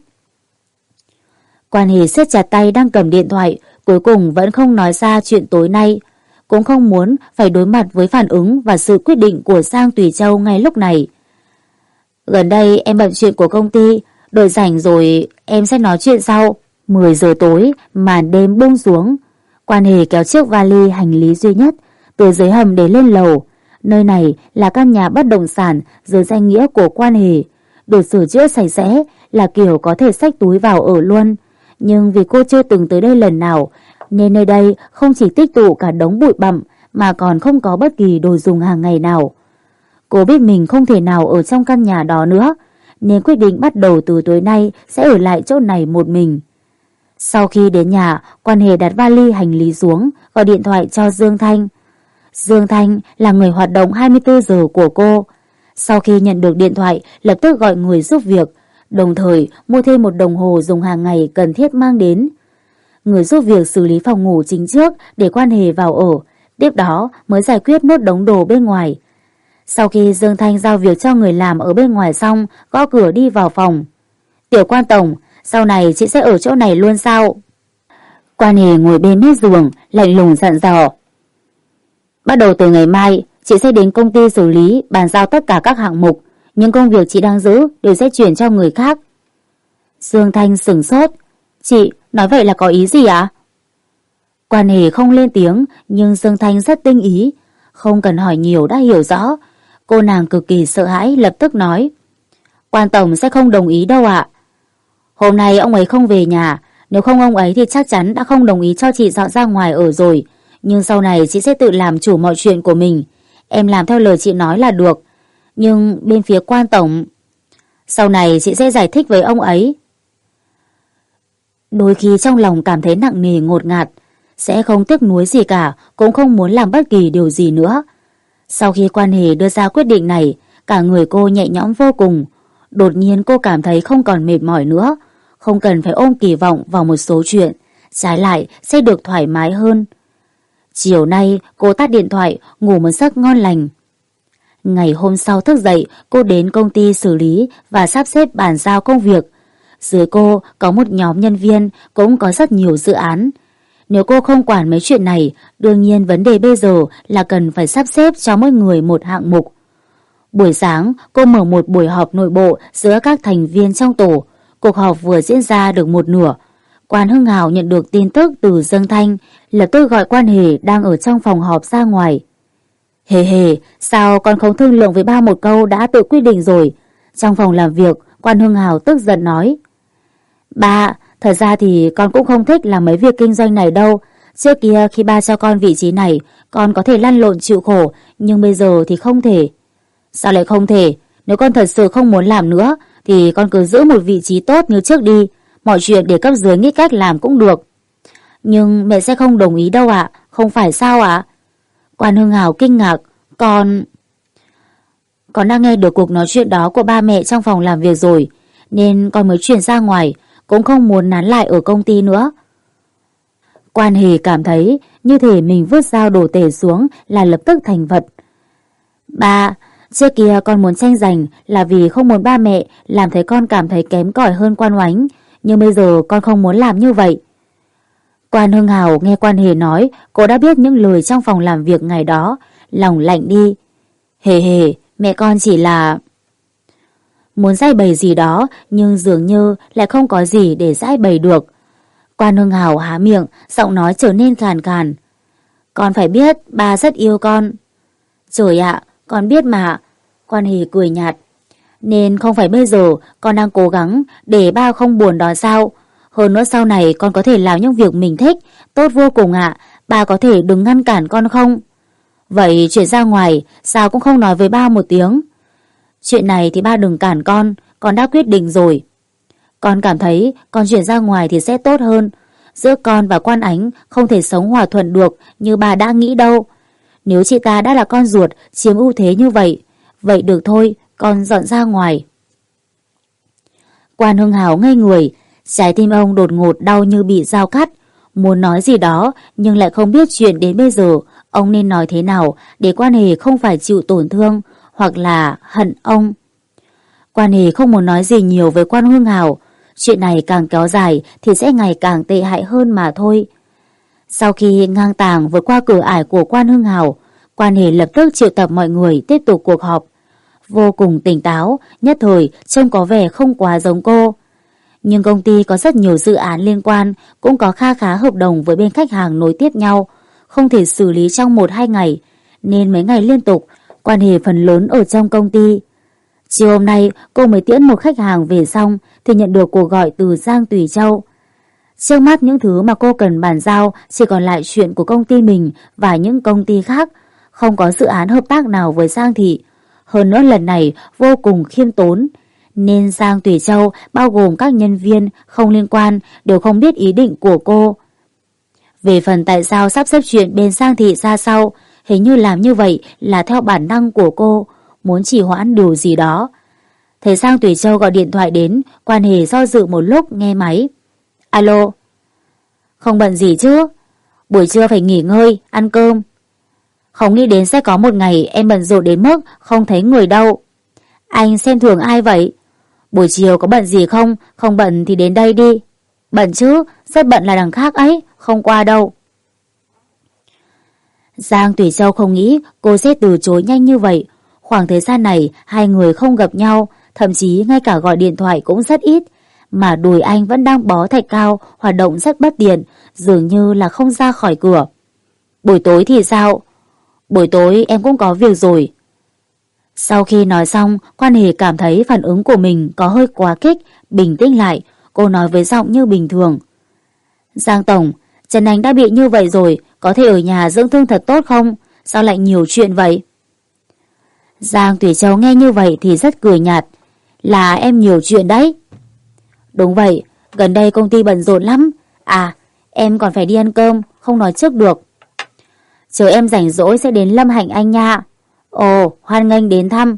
Quan Hề siết chặt tay đang cầm điện thoại, cuối cùng vẫn không nói ra chuyện tối nay. Cũng không muốn phải đối mặt với phản ứng và sự quyết định của Giang Tùy Châu ngay lúc này. Gần đây em bận chuyện của công ty, đợi rảnh rồi em sẽ nói chuyện sau. mười giờ tối, màn đêm buông xuống. Quan Hề kéo chiếc vali hành lý duy nhất từ dưới hầm để lên lầu. Nơi này là căn nhà bất động sản dưới danh nghĩa của Quan Hề, được sửa chữa sạch sẽ, là kiểu có thể xách túi vào ở luôn. Nhưng vì cô chưa từng tới đây lần nào, nên nơi đây không chỉ tích tụ cả đống bụi bặm mà còn không có bất kỳ đồ dùng hàng ngày nào. Cô biết mình không thể nào ở trong căn nhà đó nữa, nên quyết định bắt đầu từ tối nay sẽ ở lại chỗ này một mình. Sau khi đến nhà, Quan Hề đặt vali hành lý xuống, gọi điện thoại cho Dương Thanh. Dương Thanh là người hoạt động hai mươi tư giờ của cô. Sau khi nhận được điện thoại, lập tức gọi người giúp việc, đồng thời mua thêm một đồng hồ dùng hàng ngày cần thiết mang đến. Người giúp việc xử lý phòng ngủ chính trước để Quan Hề vào ở, tiếp đó mới giải quyết nốt đống đồ bên ngoài. Sau khi Dương Thanh giao việc cho người làm ở bên ngoài xong, gõ cửa đi vào phòng. Tiểu Quan tổng, sau này chị sẽ ở chỗ này luôn sao? Quan Hề ngồi bên mép giường, lạnh lùng dặn dò. Bắt đầu từ ngày mai, chị sẽ đến công ty xử lý, bàn giao tất cả các hạng mục. Những công việc chị đang giữ đều sẽ chuyển cho người khác. Dương Thanh sửng sốt. Chị nói vậy là có ý gì ạ? Quan Hề không lên tiếng, nhưng Dương Thanh rất tinh ý. Không cần hỏi nhiều đã hiểu rõ. Cô nàng cực kỳ sợ hãi, lập tức nói. Quan tổng sẽ không đồng ý đâu ạ. Hôm nay ông ấy không về nhà, nếu không ông ấy thì chắc chắn đã không đồng ý cho chị dọn ra ngoài ở rồi. Nhưng sau này chị sẽ tự làm chủ mọi chuyện của mình. Em làm theo lời chị nói là được. Nhưng bên phía Quan tổng, sau này chị sẽ giải thích với ông ấy. Đôi khi trong lòng cảm thấy nặng nề ngột ngạt, sẽ không tiếc nuối gì cả, cũng không muốn làm bất kỳ điều gì nữa. Sau khi Quan Hề đưa ra quyết định này, cả người cô nhẹ nhõm vô cùng. Đột nhiên cô cảm thấy không còn mệt mỏi nữa, không cần phải ôm kỳ vọng vào một số chuyện, trái lại sẽ được thoải mái hơn. Chiều nay cô tắt điện thoại, ngủ một giấc ngon lành. Ngày hôm sau thức dậy, cô đến công ty xử lý và sắp xếp bàn giao công việc. Dưới cô có một nhóm nhân viên, cũng có rất nhiều dự án. Nếu cô không quản mấy chuyện này, đương nhiên vấn đề bây giờ là cần phải sắp xếp cho mỗi người một hạng mục. Buổi sáng, cô mở một buổi họp nội bộ giữa các thành viên trong tổ. Cuộc họp vừa diễn ra được một nửa. Quan Hưng Hào nhận được tin tức từ Dương Thanh, lập tức gọi Quan Hề đang ở trong phòng họp ra ngoài. Hề hề, sao con không thương lượng với ba một câu đã tự quyết định rồi? Trong phòng làm việc, Quan Hưng Hào tức giận nói. Ba, thật ra thì con cũng không thích làm mấy việc kinh doanh này đâu. Trước kia khi ba cho con vị trí này, con có thể lăn lộn chịu khổ, nhưng bây giờ thì không thể. Sao lại không thể? Nếu con thật sự không muốn làm nữa, thì con cứ giữ một vị trí tốt như trước đi. Mọi chuyện để cấp dưới nghĩ cách làm cũng được. Nhưng mẹ sẽ không đồng ý đâu ạ, không phải sao ạ? Quan Hưng Hào kinh ngạc. Con... Con đã nghe được cuộc nói chuyện đó của ba mẹ trong phòng làm việc rồi, nên con mới chuyển ra ngoài, cũng không muốn nán lại ở công ty nữa. Quan Hề cảm thấy như thể mình vứt dao đổ tể xuống là lập tức thành vật. Ba, trước kia con muốn tranh giành là vì không muốn ba mẹ làm thấy con cảm thấy kém cỏi hơn Quan Oánh, nhưng bây giờ con không muốn làm như vậy. Quan Hưng Hào nghe Quan Hề nói, cô đã biết những lời trong phòng làm việc ngày đó, lòng lạnh đi. Hề hề, mẹ con chỉ là... Muốn giải bày gì đó, nhưng dường như lại không có gì để giải bày được. Quan Hưng Hào há miệng, giọng nói trở nên khàn khàn. Con phải biết, ba rất yêu con. Trời ạ, con biết mà. Quan Hề cười nhạt. Nên không phải bây giờ con đang cố gắng để ba không buồn đó sao? Hơn nữa sau này con có thể làm những việc mình thích, tốt vô cùng ạ. Ba có thể đừng ngăn cản con không? Vậy chuyển ra ngoài, sao cũng không nói với ba một tiếng? Chuyện này thì ba đừng cản con, con đã quyết định rồi. Con cảm thấy con chuyển ra ngoài thì sẽ tốt hơn. Giữa con và Quan Ánh không thể sống hòa thuận được như ba đã nghĩ đâu. Nếu chị ta đã là con ruột chiếm ưu thế như vậy, vậy được thôi, con dọn ra ngoài. Quan Hưng Hào ngây người, trái tim ông đột ngột đau như bị dao cắt. Muốn nói gì đó nhưng lại không biết chuyện đến bây giờ ông nên nói thế nào để Quan Hề không phải chịu tổn thương hoặc là hận ông. Quan Hề không muốn nói gì nhiều với Quan Hưng Hào. Chuyện này càng kéo dài thì sẽ ngày càng tệ hại hơn mà thôi. Sau khi ngang tàng vượt qua cửa ải của Quan Hưng Hào, Quan Hề lập tức triệu tập mọi người tiếp tục cuộc họp. Vô cùng tỉnh táo, nhất thời trông có vẻ không quá giống cô. Nhưng công ty có rất nhiều dự án liên quan, cũng có kha khá hợp đồng với bên khách hàng nối tiếp nhau, không thể xử lý trong một hai ngày, nên mấy ngày liên tục, Quan Hề phần lớn ở trong công ty. Chiều hôm nay cô mới tiễn một khách hàng về xong thì nhận được cuộc gọi từ Giang Tùy Châu. Trước mắt những thứ mà cô cần bàn giao chỉ còn lại chuyện của công ty mình và những công ty khác, không có dự án hợp tác nào với Giang Thị. Hơn nữa lần này vô cùng khiêm tốn, nên Giang Tùy Châu bao gồm các nhân viên không liên quan đều không biết ý định của cô. Về phần tại sao sắp xếp chuyện bên Giang Thị ra sau, hình như làm như vậy là theo bản năng của cô, muốn trì hoãn điều gì đó. Thấy Giang Tùy Châu gọi điện thoại đến, Quan Hề do dự một lúc nghe máy. Alo. Không bận gì chứ? Buổi trưa phải nghỉ ngơi, ăn cơm. Không nghĩ đến sẽ có một ngày em bận rộn đến mức không thấy người đâu. Anh xem thường ai vậy? Buổi chiều có bận gì không? Không bận thì đến đây đi. Bận chứ, rất bận là đằng khác ấy, không qua đâu. Giang Tùy Châu không nghĩ cô sẽ từ chối nhanh như vậy. Khoảng thời gian này hai người không gặp nhau, thậm chí ngay cả gọi điện thoại cũng rất ít. Mà đùi anh vẫn đang bó thạch cao, hoạt động rất bất tiện, dường như là không ra khỏi cửa. Buổi tối thì sao? Buổi tối em cũng có việc rồi. Sau khi nói xong, Quan Hề cảm thấy phản ứng của mình có hơi quá kích, bình tĩnh lại, cô nói với giọng như bình thường. Giang Tổng, Trần Anh đã bị như vậy rồi, có thể ở nhà dưỡng thương thật tốt không? Sao lại nhiều chuyện vậy? Giang Tùy Châu nghe như vậy thì rất cười nhạt. Là em nhiều chuyện đấy. Đúng vậy, gần đây công ty bận rộn lắm. À, em còn phải đi ăn cơm, không nói trước được. Chờ em rảnh rỗi sẽ đến Lâm Hạnh anh nha. Ồ, hoan nghênh đến thăm.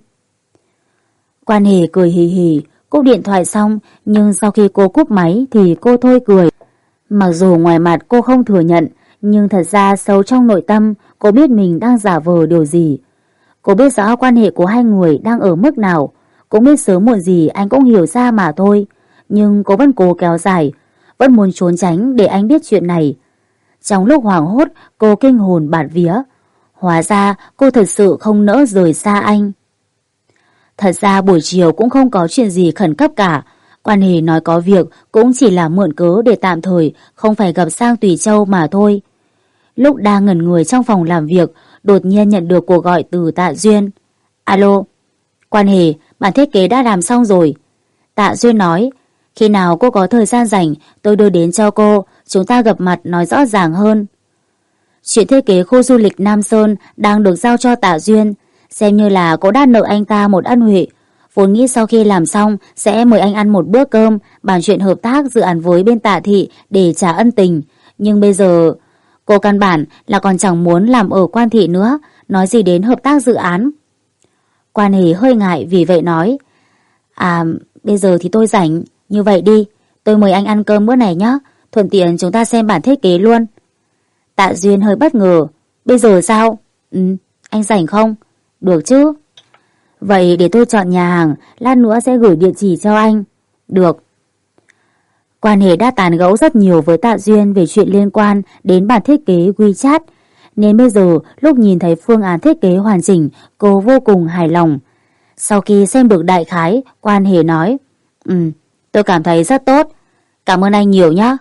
Quan Hề cười hì hì, cúp điện thoại xong, nhưng sau khi cô cúp máy thì cô thôi cười. Mặc dù ngoài mặt cô không thừa nhận, nhưng thật ra sâu trong nội tâm cô biết mình đang giả vờ điều gì. Cô biết rõ quan hệ của hai người đang ở mức nào, cũng biết sớm muộn gì anh cũng hiểu ra mà thôi. Nhưng cô vẫn cố kéo dài, vẫn muốn trốn tránh để anh biết chuyện này. Trong lúc hoảng hốt, cô kinh hồn bạt vía. Hóa ra cô thật sự không nỡ rời xa anh. Thật ra buổi chiều cũng không có chuyện gì khẩn cấp cả. Quan Hề nói có việc cũng chỉ là mượn cớ để tạm thời không phải gặp Giang Tùy Châu mà thôi. Lúc đang ngẩn người trong phòng làm việc, đột nhiên nhận được cuộc gọi từ Tạ Duyên. Alo, Quan Hề, bản thiết kế đã làm xong rồi. Tạ Duyên nói, khi nào cô có thời gian rảnh tôi đưa đến cho cô, chúng ta gặp mặt nói rõ ràng hơn. Chuyện thiết kế khu du lịch Nam Sơn đang được giao cho Tạ Duyên, xem như là cô đã nợ anh ta một ân huệ. Vốn nghĩ sau khi làm xong sẽ mời anh ăn một bữa cơm, bàn chuyện hợp tác dự án với bên Tạ Thị để trả ân tình. Nhưng bây giờ cô căn bản là còn chẳng muốn làm ở Quan Thị nữa, nói gì đến hợp tác dự án. Quan Hề hơi ngại vì vậy nói, À, bây giờ thì tôi rảnh, như vậy đi, tôi mời anh ăn cơm bữa này nhé, thuận tiện chúng ta xem bản thiết kế luôn. Tạ Duyên hơi bất ngờ, bây giờ sao? Ừ, anh rảnh không? Được chứ. Vậy để tôi chọn nhà hàng, lát nữa sẽ gửi địa chỉ cho anh. Được. Quan Hề đã tán gẫu rất nhiều với Tạ Duyên về chuyện liên quan đến bản thiết kế WeChat, nên bây giờ lúc nhìn thấy phương án thiết kế hoàn chỉnh, cô vô cùng hài lòng. Sau khi xem được đại khái, Quan Hề nói, Ừ, tôi cảm thấy rất tốt. Cảm ơn anh nhiều nhé.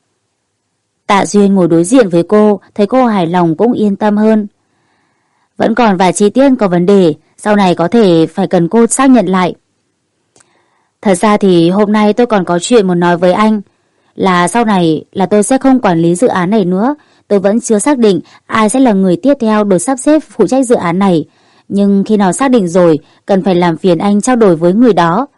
Tạ Duyên ngồi đối diện với cô, thấy cô hài lòng cũng yên tâm hơn. Vẫn còn vài chi tiết có vấn đề, sau này có thể phải cần cô xác nhận lại. Thật ra thì hôm nay tôi còn có chuyện muốn nói với anh. Là sau này là tôi sẽ không quản lý dự án này nữa. Tôi vẫn chưa xác định ai sẽ là người tiếp theo được sắp xếp phụ trách dự án này. Nhưng khi nào xác định rồi, cần phải làm phiền anh trao đổi với người đó.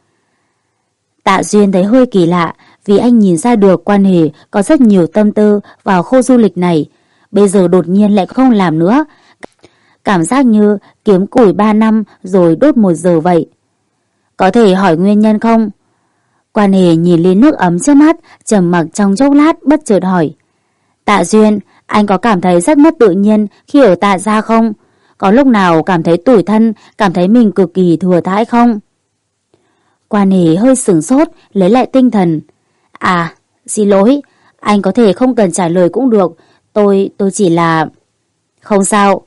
Tạ Duyên thấy hơi kỳ lạ, vì anh nhìn ra được Quan Hề có rất nhiều tâm tư vào khu du lịch này. Bây giờ đột nhiên lại không làm nữa. Cảm giác như kiếm củi ba năm rồi đốt một giờ vậy. Có thể hỏi nguyên nhân không? Quan Hề nhìn ly nước ấm trước mắt, trầm mặc trong chốc lát bất chợt hỏi. Tạ Duyên, anh có cảm thấy rất mất tự nhiên khi ở Tạ gia không? Có lúc nào cảm thấy tủi thân, cảm thấy mình cực kỳ thừa thãi không? Quan Hề hơi sửng sốt, lấy lại tinh thần. À, xin lỗi, anh có thể không cần trả lời cũng được. Tôi, tôi chỉ là... Không sao.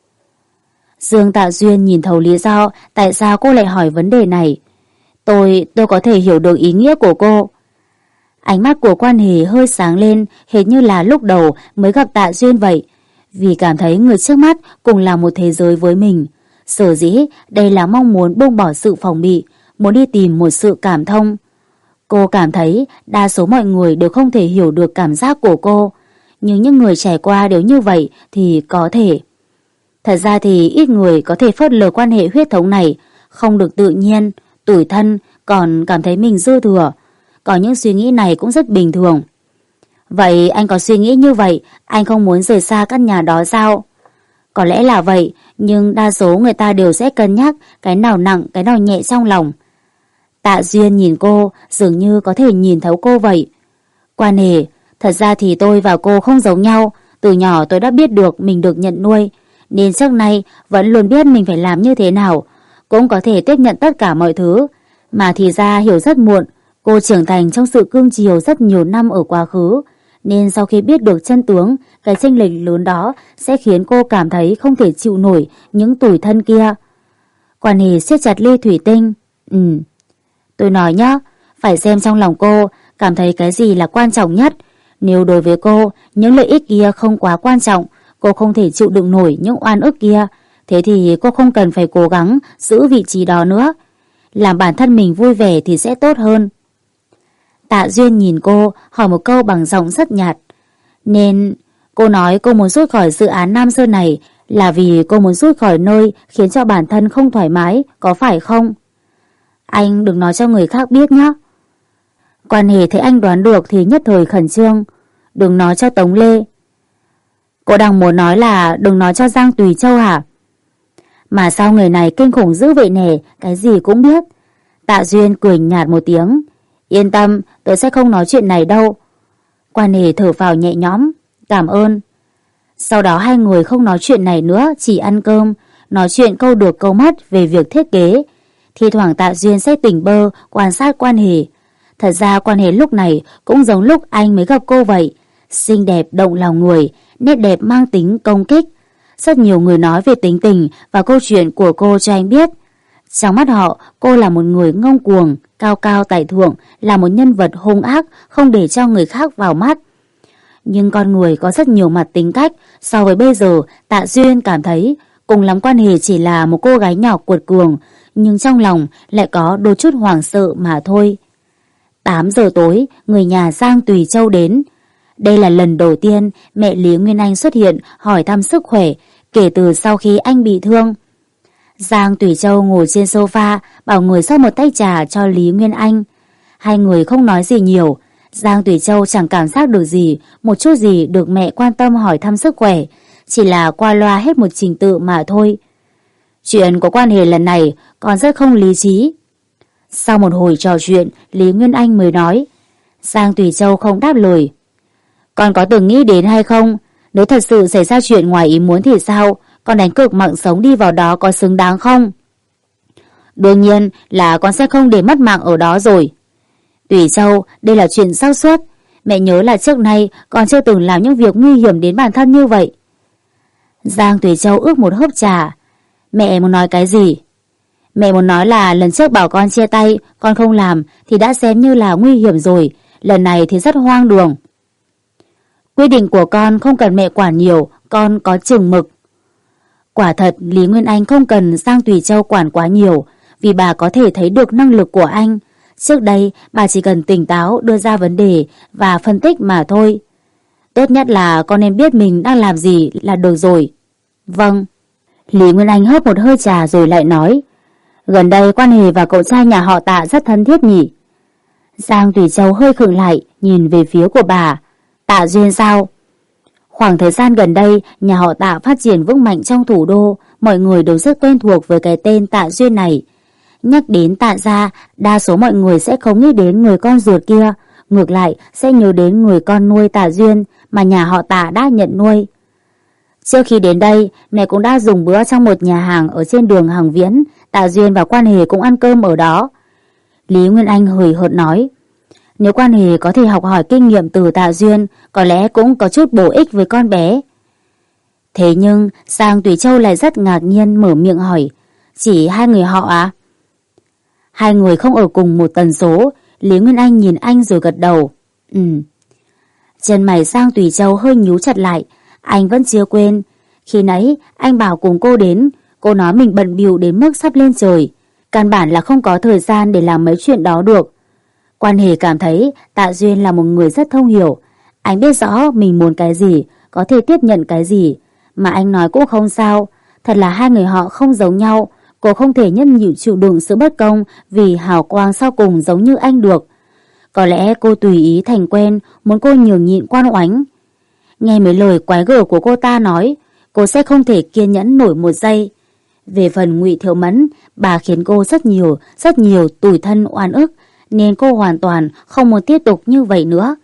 Dương Tạ Duyên nhìn thấu lý do tại sao cô lại hỏi vấn đề này. Tôi, tôi có thể hiểu được ý nghĩa của cô. Ánh mắt của Quan Hề hơi sáng lên, hệt như là lúc đầu mới gặp Tạ Duyên vậy. Vì cảm thấy người trước mắt cùng là một thế giới với mình. Sở dĩ đây là mong muốn buông bỏ sự phòng bị, muốn đi tìm một sự cảm thông. Cô cảm thấy đa số mọi người đều không thể hiểu được cảm giác của cô. Nhưng những người trải qua đều như vậy thì có thể. Thật ra thì ít người có thể phớt lờ quan hệ huyết thống này, không được tự nhiên, tủi thân, còn cảm thấy mình dư thừa. Có những suy nghĩ này cũng rất bình thường. Vậy anh có suy nghĩ như vậy, anh không muốn rời xa căn nhà đó sao? Có lẽ là vậy, nhưng đa số người ta đều sẽ cân nhắc cái nào nặng, cái nào nhẹ trong lòng. Tạ Duyên nhìn cô, dường như có thể nhìn thấu cô vậy. Quan Hề, thật ra thì tôi và cô không giống nhau. Từ nhỏ tôi đã biết được mình được nhận nuôi, nên trước nay vẫn luôn biết mình phải làm như thế nào, cũng có thể tiếp nhận tất cả mọi thứ. Mà thì ra hiểu rất muộn, cô trưởng thành trong sự cương chiều rất nhiều năm ở quá khứ, nên sau khi biết được chân tướng, cái chênh lệch lớn đó sẽ khiến cô cảm thấy không thể chịu nổi những tủi thân kia. Quan Hề siết chặt ly thủy tinh. Ừ, tôi nói nhá, phải xem trong lòng cô cảm thấy cái gì là quan trọng nhất. Nếu đối với cô, những lợi ích kia không quá quan trọng, cô không thể chịu đựng nổi những oan ức kia, thế thì cô không cần phải cố gắng giữ vị trí đó nữa. Làm bản thân mình vui vẻ thì sẽ tốt hơn. Tạ Duyên nhìn cô, hỏi một câu bằng giọng rất nhạt. Nên cô nói cô muốn rút khỏi dự án Nam Sơn này là vì cô muốn rút khỏi nơi khiến cho bản thân không thoải mái, có phải không? Anh đừng nói cho người khác biết nhé. Quan Hề thấy anh đoán được thì nhất thời khẩn trương. Đừng nói cho Tống Lê. Cô đang muốn nói là đừng nói cho Giang Tùy Châu hả? Mà sao người này kinh khủng dữ vậy nè, cái gì cũng biết. Tạ Duyên cười nhạt một tiếng. Yên tâm, tôi sẽ không nói chuyện này đâu. Quan Hề thở phào nhẹ nhõm. Cảm ơn. Sau đó hai người không nói chuyện này nữa, chỉ ăn cơm, nói chuyện câu được câu mất về việc thiết kế. Thi thoảng Tạ Duyên sẽ tỉnh bơ quan sát Quan Hề. Thật ra Quan Hề lúc này cũng giống lúc anh mới gặp cô vậy. Xinh đẹp động lòng người, nét đẹp mang tính công kích. Rất nhiều người nói về tính tình và câu chuyện của cô cho anh biết. Trong mắt họ, cô là một người ngông cuồng, cao cao tại thượng, là một nhân vật hung ác, không để cho người khác vào mắt. Nhưng con người có rất nhiều mặt tính cách. So với bây giờ, Tạ Duyên cảm thấy cùng lắm Quan Hề chỉ là một cô gái nhỏ cuột cường, nhưng trong lòng lại có đôi chút hoảng sợ mà thôi. tám giờ tối, người nhà Giang Tùy Châu đến. Đây là lần đầu tiên mẹ Lý Nguyên Anh xuất hiện hỏi thăm sức khỏe kể từ sau khi anh bị thương. Giang Tùy Châu ngồi trên sofa bảo người rót một tách trà cho Lý Nguyên Anh. Hai người không nói gì nhiều. Giang Tùy Châu chẳng cảm giác được gì, một chút gì được mẹ quan tâm hỏi thăm sức khỏe, chỉ là qua loa hết một trình tự mà thôi. Chuyện của Quan Hề lần này còn rất không lý trí. Sau một hồi trò chuyện, Lý Nguyên Anh mới nói. Giang Tùy Châu không đáp lời. Con có từng nghĩ đến hay không? Nếu thật sự xảy ra chuyện ngoài ý muốn thì sao? Con đánh cược mạng sống đi vào đó có xứng đáng không? Đương nhiên là con sẽ không để mất mạng ở đó rồi. Tùy Châu, đây là chuyện xác suất. Mẹ nhớ là trước nay con chưa từng làm những việc nguy hiểm đến bản thân như vậy. Giang Tùy Châu ước một hớp trà. Mẹ muốn nói cái gì? Mẹ muốn nói là lần trước bảo con chia tay, con không làm thì đã xem như là nguy hiểm rồi. Lần này thì rất hoang đường. Quyết định của con không cần mẹ quản nhiều, con có chừng mực. Quả thật Lý Nguyên Anh không cần Giang Tùy Châu quản quá nhiều, vì bà có thể thấy được năng lực của anh. Trước đây bà chỉ cần tỉnh táo đưa ra vấn đề và phân tích mà thôi. Tốt nhất là con nên biết mình đang làm gì là được rồi. Vâng. Lý Nguyên Anh hớp một hơi trà rồi lại nói. Gần đây Quan Hề và cậu trai nhà họ Tạ rất thân thiết nhỉ? Giang Tùy Châu hơi khựng lại, nhìn về phía của bà. Tạ Duyên sao? Khoảng thời gian gần đây, nhà họ Tạ phát triển vững mạnh trong thủ đô, mọi người đều rất quen thuộc với cái tên Tạ Duyên này. Nhắc đến Tạ gia, đa số mọi người sẽ không nghĩ đến người con ruột kia, ngược lại sẽ nhớ đến người con nuôi Tạ Duyên mà nhà họ Tạ đã nhận nuôi. Trước khi đến đây, mẹ cũng đã dùng bữa trong một nhà hàng ở trên đường Hằng Viễn, Tạ Duyên và Quan Hề cũng ăn cơm ở đó. Lý Nguyên Anh hời hợt nói. Nếu Quan Hề có thể học hỏi kinh nghiệm từ Tạ Duyên, có lẽ cũng có chút bổ ích với con bé. Thế nhưng Giang Tùy Châu lại rất ngạc nhiên mở miệng hỏi, chỉ hai người họ à? Hai người không ở cùng một tần số. Lý Nguyên Anh nhìn anh rồi gật đầu. Ừ. Chân mày Giang Tùy Châu hơi nhíu chặt lại. Anh vẫn chưa quên. Khi nãy anh bảo cùng cô đến, cô nói mình bận bịu đến mức sắp lên trời, căn bản là không có thời gian để làm mấy chuyện đó được. Quan Hề cảm thấy Tạ Duyên là một người rất thông hiểu. Anh biết rõ mình muốn cái gì, có thể tiếp nhận cái gì, mà anh nói cũng không sao. Thật là hai người họ không giống nhau. Cô không thể nhẫn nhịn chịu đựng sự bất công vì hào quang sau cùng giống như anh được. Có lẽ cô tùy ý thành quen, muốn cô nhường nhịn Quan Oánh. Nghe mấy lời quái gở của cô ta nói, cô sẽ không thể kiên nhẫn nổi một giây. Về phần Ngụy Thiệu Mẫn, bà khiến cô rất nhiều, rất nhiều tủi thân oan ức, nên cô hoàn toàn không muốn tiếp tục như vậy nữa.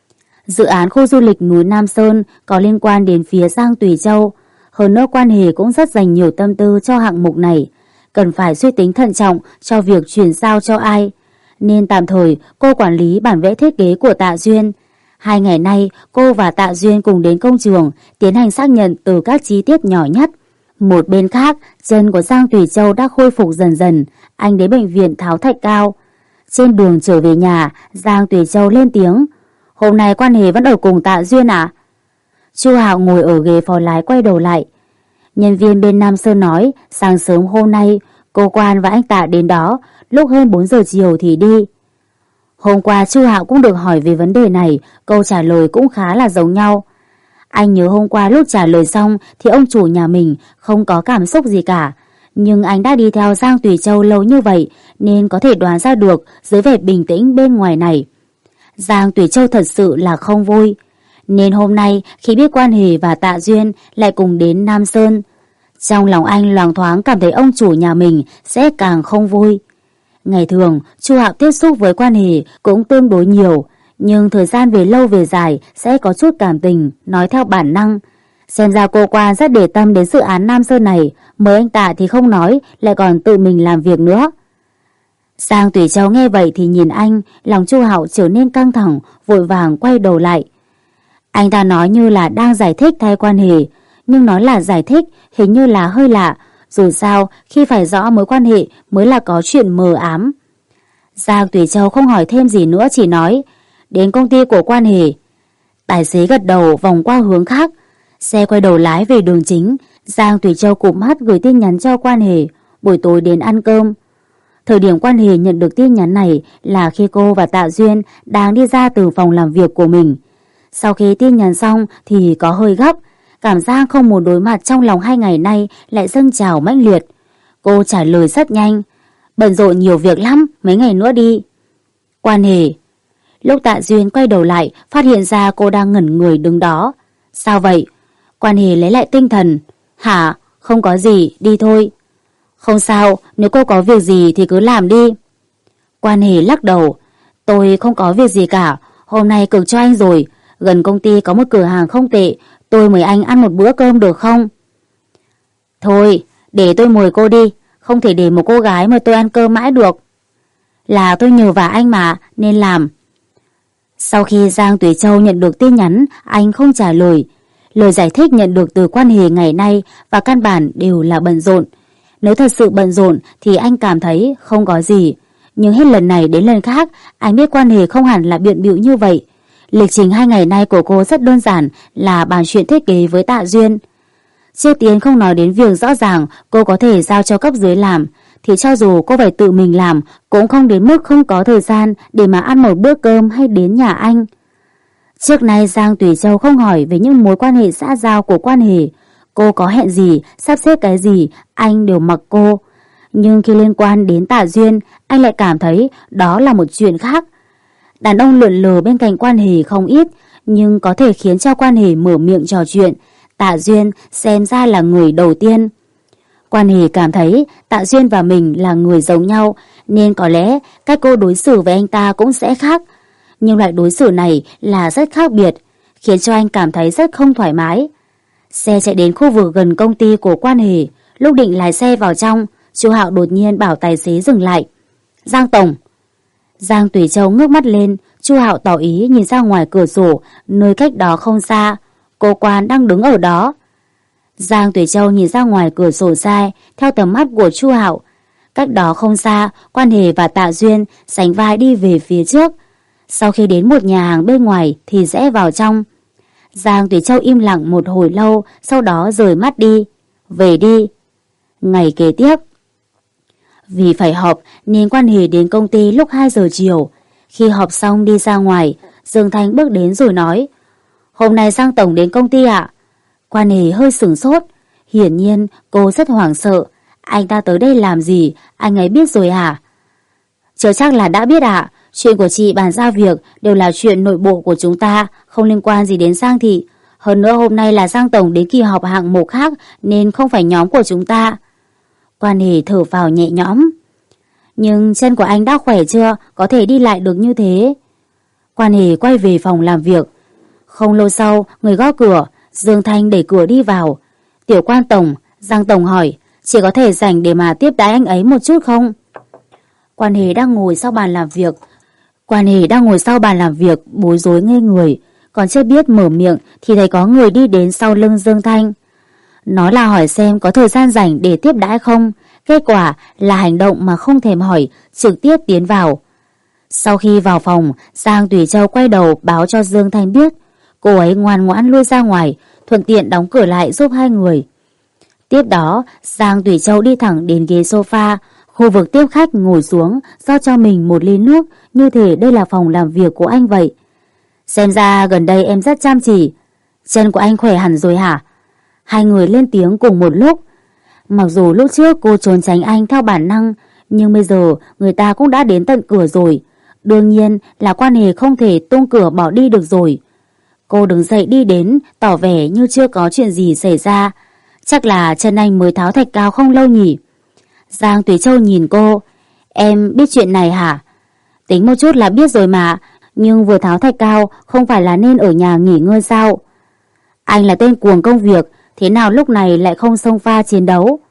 Dự án khu du lịch núi Nam Sơn có liên quan đến phía Giang Tùy Châu. Hơn nữa Quan Hề cũng rất dành nhiều tâm tư cho hạng mục này, cần phải suy tính thận trọng cho việc chuyển giao cho ai. Nên tạm thời cô quản lý bản vẽ thiết kế của Tạ Duyên. Hai ngày nay cô và Tạ Duyên cùng đến công trường tiến hành xác nhận từ các chi tiết nhỏ nhất. Một bên khác, chân của Giang Tùy Châu đã khôi phục dần dần. Anh đến bệnh viện tháo thạch cao. Trên đường trở về nhà, Giang Tùy Châu lên tiếng. Hôm nay Quan Hề vẫn ở cùng Tạ Duyên à? Chu Hạo ngồi ở ghế phó lái quay đầu lại. Nhân viên bên Nam Sơn nói sáng sớm hôm nay cô Quan và anh Tạ đến đó, lúc hơn bốn giờ chiều thì đi. Hôm qua Chu Hạo cũng được hỏi về vấn đề này, câu trả lời cũng khá là giống nhau. Anh nhớ hôm qua lúc trả lời xong thì ông chủ nhà mình không có cảm xúc gì cả. Nhưng anh đã đi theo Giang Tùy Châu lâu như vậy nên có thể đoán ra được dưới vẻ bình tĩnh bên ngoài này. Giang Tùy Châu thật sự là không vui. Nên hôm nay khi biết Quan Hề và Tạ Duyên lại cùng đến Nam Sơn, trong lòng anh loáng thoáng cảm thấy ông chủ nhà mình sẽ càng không vui. Ngày thường Chu Hạo tiếp xúc với Quan Hề cũng tương đối nhiều, nhưng thời gian về lâu về dài sẽ có chút cảm tình, nói theo bản năng. Xem ra cô Quan rất để tâm đến dự án Nam Sơn này, mới anh Tạ thì không nói, lại còn tự mình làm việc nữa. Giang Tùy Châu nghe vậy thì nhìn anh, lòng Chu Hạo trở nên căng thẳng, vội vàng quay đầu lại. Anh ta nói như là đang giải thích thay Quan Hề, nhưng nói là giải thích hình như là hơi lạ. Dù sao khi phải rõ mối quan hệ mới là có chuyện mờ ám. Giang Tùy Châu không hỏi thêm gì nữa, chỉ nói đến công ty của Quan Hề. Tài xế gật đầu vòng qua hướng khác. Xe quay đầu lái về đường chính. Giang Tùy Châu cụp mắt gửi tin nhắn cho Quan Hề, buổi tối đến ăn cơm. Thời điểm Quan Hề nhận được tin nhắn này là khi cô và Tạ Duyên đang đi ra từ phòng làm việc của mình. Sau khi tin nhắn xong thì có hơi gấp, cảm giác không muốn đối mặt trong lòng hai ngày nay lại dâng trào mãnh liệt. Cô trả lời rất nhanh. Bận rộn nhiều việc lắm, mấy ngày nữa đi. Quan Hề. Lúc Tạ Duyên quay đầu lại, phát hiện ra cô đang ngẩn người đứng đó. Sao vậy? Quan Hề lấy lại tinh thần. Hả? Không có gì, đi thôi. Không sao, nếu cô có việc gì thì cứ làm đi. Quan Hề lắc đầu. Tôi không có việc gì cả, hôm nay cực cho anh rồi. Gần công ty có một cửa hàng không tệ, tôi mời anh ăn một bữa cơm được không? Thôi, để tôi mời cô đi, không thể để một cô gái mời tôi ăn cơm mãi được. Là tôi nhờ vả anh mà, nên làm. Sau khi Giang Tùy Châu nhận được tin nhắn, anh không trả lời. Lời giải thích nhận được từ Quan Hề ngày nay và căn bản đều là bận rộn. Nếu thật sự bận rộn thì anh cảm thấy không có gì. Nhưng hết lần này đến lần khác, anh biết Quan Hề không hẳn là biện bịu như vậy. Lịch trình hai ngày nay của cô rất đơn giản, là bàn chuyện thiết kế với Tạ Duyên. Trước tiên không nói đến việc rõ ràng cô có thể giao cho cấp dưới làm, thì cho dù cô phải tự mình làm cũng không đến mức không có thời gian để mà ăn một bữa cơm hay đến nhà anh. Trước nay Giang Tùy Châu không hỏi về những mối quan hệ xã giao của Quan Hề. Cô có hẹn gì, sắp xếp cái gì, anh đều mặc cô. Nhưng khi liên quan đến Tạ Duyên, anh lại cảm thấy đó là một chuyện khác. Đàn ông lượn lờ bên cạnh Quan Hề không ít, nhưng có thể khiến cho Quan Hề mở miệng trò chuyện. Tạ Duyên xem ra là người đầu tiên. Quan Hề cảm thấy Tạ Duyên và mình là người giống nhau, nên có lẽ cách cô đối xử với anh ta cũng sẽ khác. Nhưng loại đối xử này là rất khác biệt, khiến cho anh cảm thấy rất không thoải mái. Xe chạy đến khu vực gần công ty của Quan Hề. Lúc định lái xe vào trong, Chu Hạo đột nhiên bảo tài xế dừng lại. Giang Tổng. Giang Tùy Châu ngước mắt lên, Chu Hạo tỏ ý nhìn ra ngoài cửa sổ, nơi cách đó không xa, cô Quan đang đứng ở đó. Giang Tùy Châu nhìn ra ngoài cửa sổ sai, theo tầm mắt của Chu Hạo. Cách đó không xa, Quan Hề và Tạ Duyên sánh vai đi về phía trước. Sau khi đến một nhà hàng bên ngoài thì rẽ vào trong. Giang Tùy Châu im lặng một hồi lâu, sau đó rời mắt đi. Về đi. Ngày kế tiếp, vì phải họp nên Quan Hề đến công ty lúc hai giờ chiều. Khi họp xong đi ra ngoài, Dương Thanh bước đến rồi nói: Hôm nay Giang Tổng đến công ty ạ? Quan Hề hơi sửng sốt. Hiển nhiên cô rất hoảng sợ. Anh ta tới đây làm gì, anh ấy biết rồi hả? Chưa chắc là đã biết ạ. Chuyện của chị bàn giao việc đều là chuyện nội bộ của chúng ta, không liên quan gì đến Giang Thị. Hơn nữa hôm nay là Giang Tổng đến kỳ họp hạng mục khác nên không phải nhóm của chúng ta. Quan Hề thở phào nhẹ nhõm. Nhưng chân của anh đã khỏe chưa, có thể đi lại được như thế? Quan Hề quay về phòng làm việc. Không lâu sau, người gõ cửa, Dương Thanh đẩy cửa đi vào. Tiểu Quan Tổng, Giang Tổng hỏi, chỉ có thể dành để mà tiếp đãi anh ấy một chút không? Quan Hề đang ngồi sau bàn làm việc. Quan Hề đang ngồi sau bàn làm việc, bối rối ngây người. Còn chưa biết mở miệng thì thấy có người đi đến sau lưng Dương Thanh. Nói là hỏi xem có thời gian rảnh để tiếp đãi không. Kết quả là hành động mà không thèm hỏi, trực tiếp tiến vào. Sau khi vào phòng, Giang Tùy Châu quay đầu báo cho Dương Thanh biết. Cô ấy ngoan ngoãn lui ra ngoài, thuận tiện đóng cửa lại giúp hai người. Tiếp đó, Giang Tùy Châu đi thẳng đến ghế sofa, khu vực tiếp khách ngồi xuống, rót cho mình một ly nước, như thể đây là phòng làm việc của anh vậy. Xem ra gần đây em rất chăm chỉ. Chân của anh khỏe hẳn rồi hả? Hai người lên tiếng cùng một lúc. Mặc dù lúc trước cô trốn tránh anh theo bản năng, nhưng bây giờ người ta cũng đã đến tận cửa rồi. Đương nhiên là Quan Hề không thể tung cửa bỏ đi được rồi. Cô đứng dậy đi đến, tỏ vẻ như chưa có chuyện gì xảy ra. Chắc là chân anh mới tháo thạch cao không lâu nhỉ? Giang Tùy Châu nhìn cô. Em biết chuyện này hả? Tính một chút là biết rồi mà, nhưng vừa tháo thạch cao không phải là nên ở nhà nghỉ ngơi sao? Anh là tên cuồng công việc, thế nào lúc này lại không xông pha chiến đấu?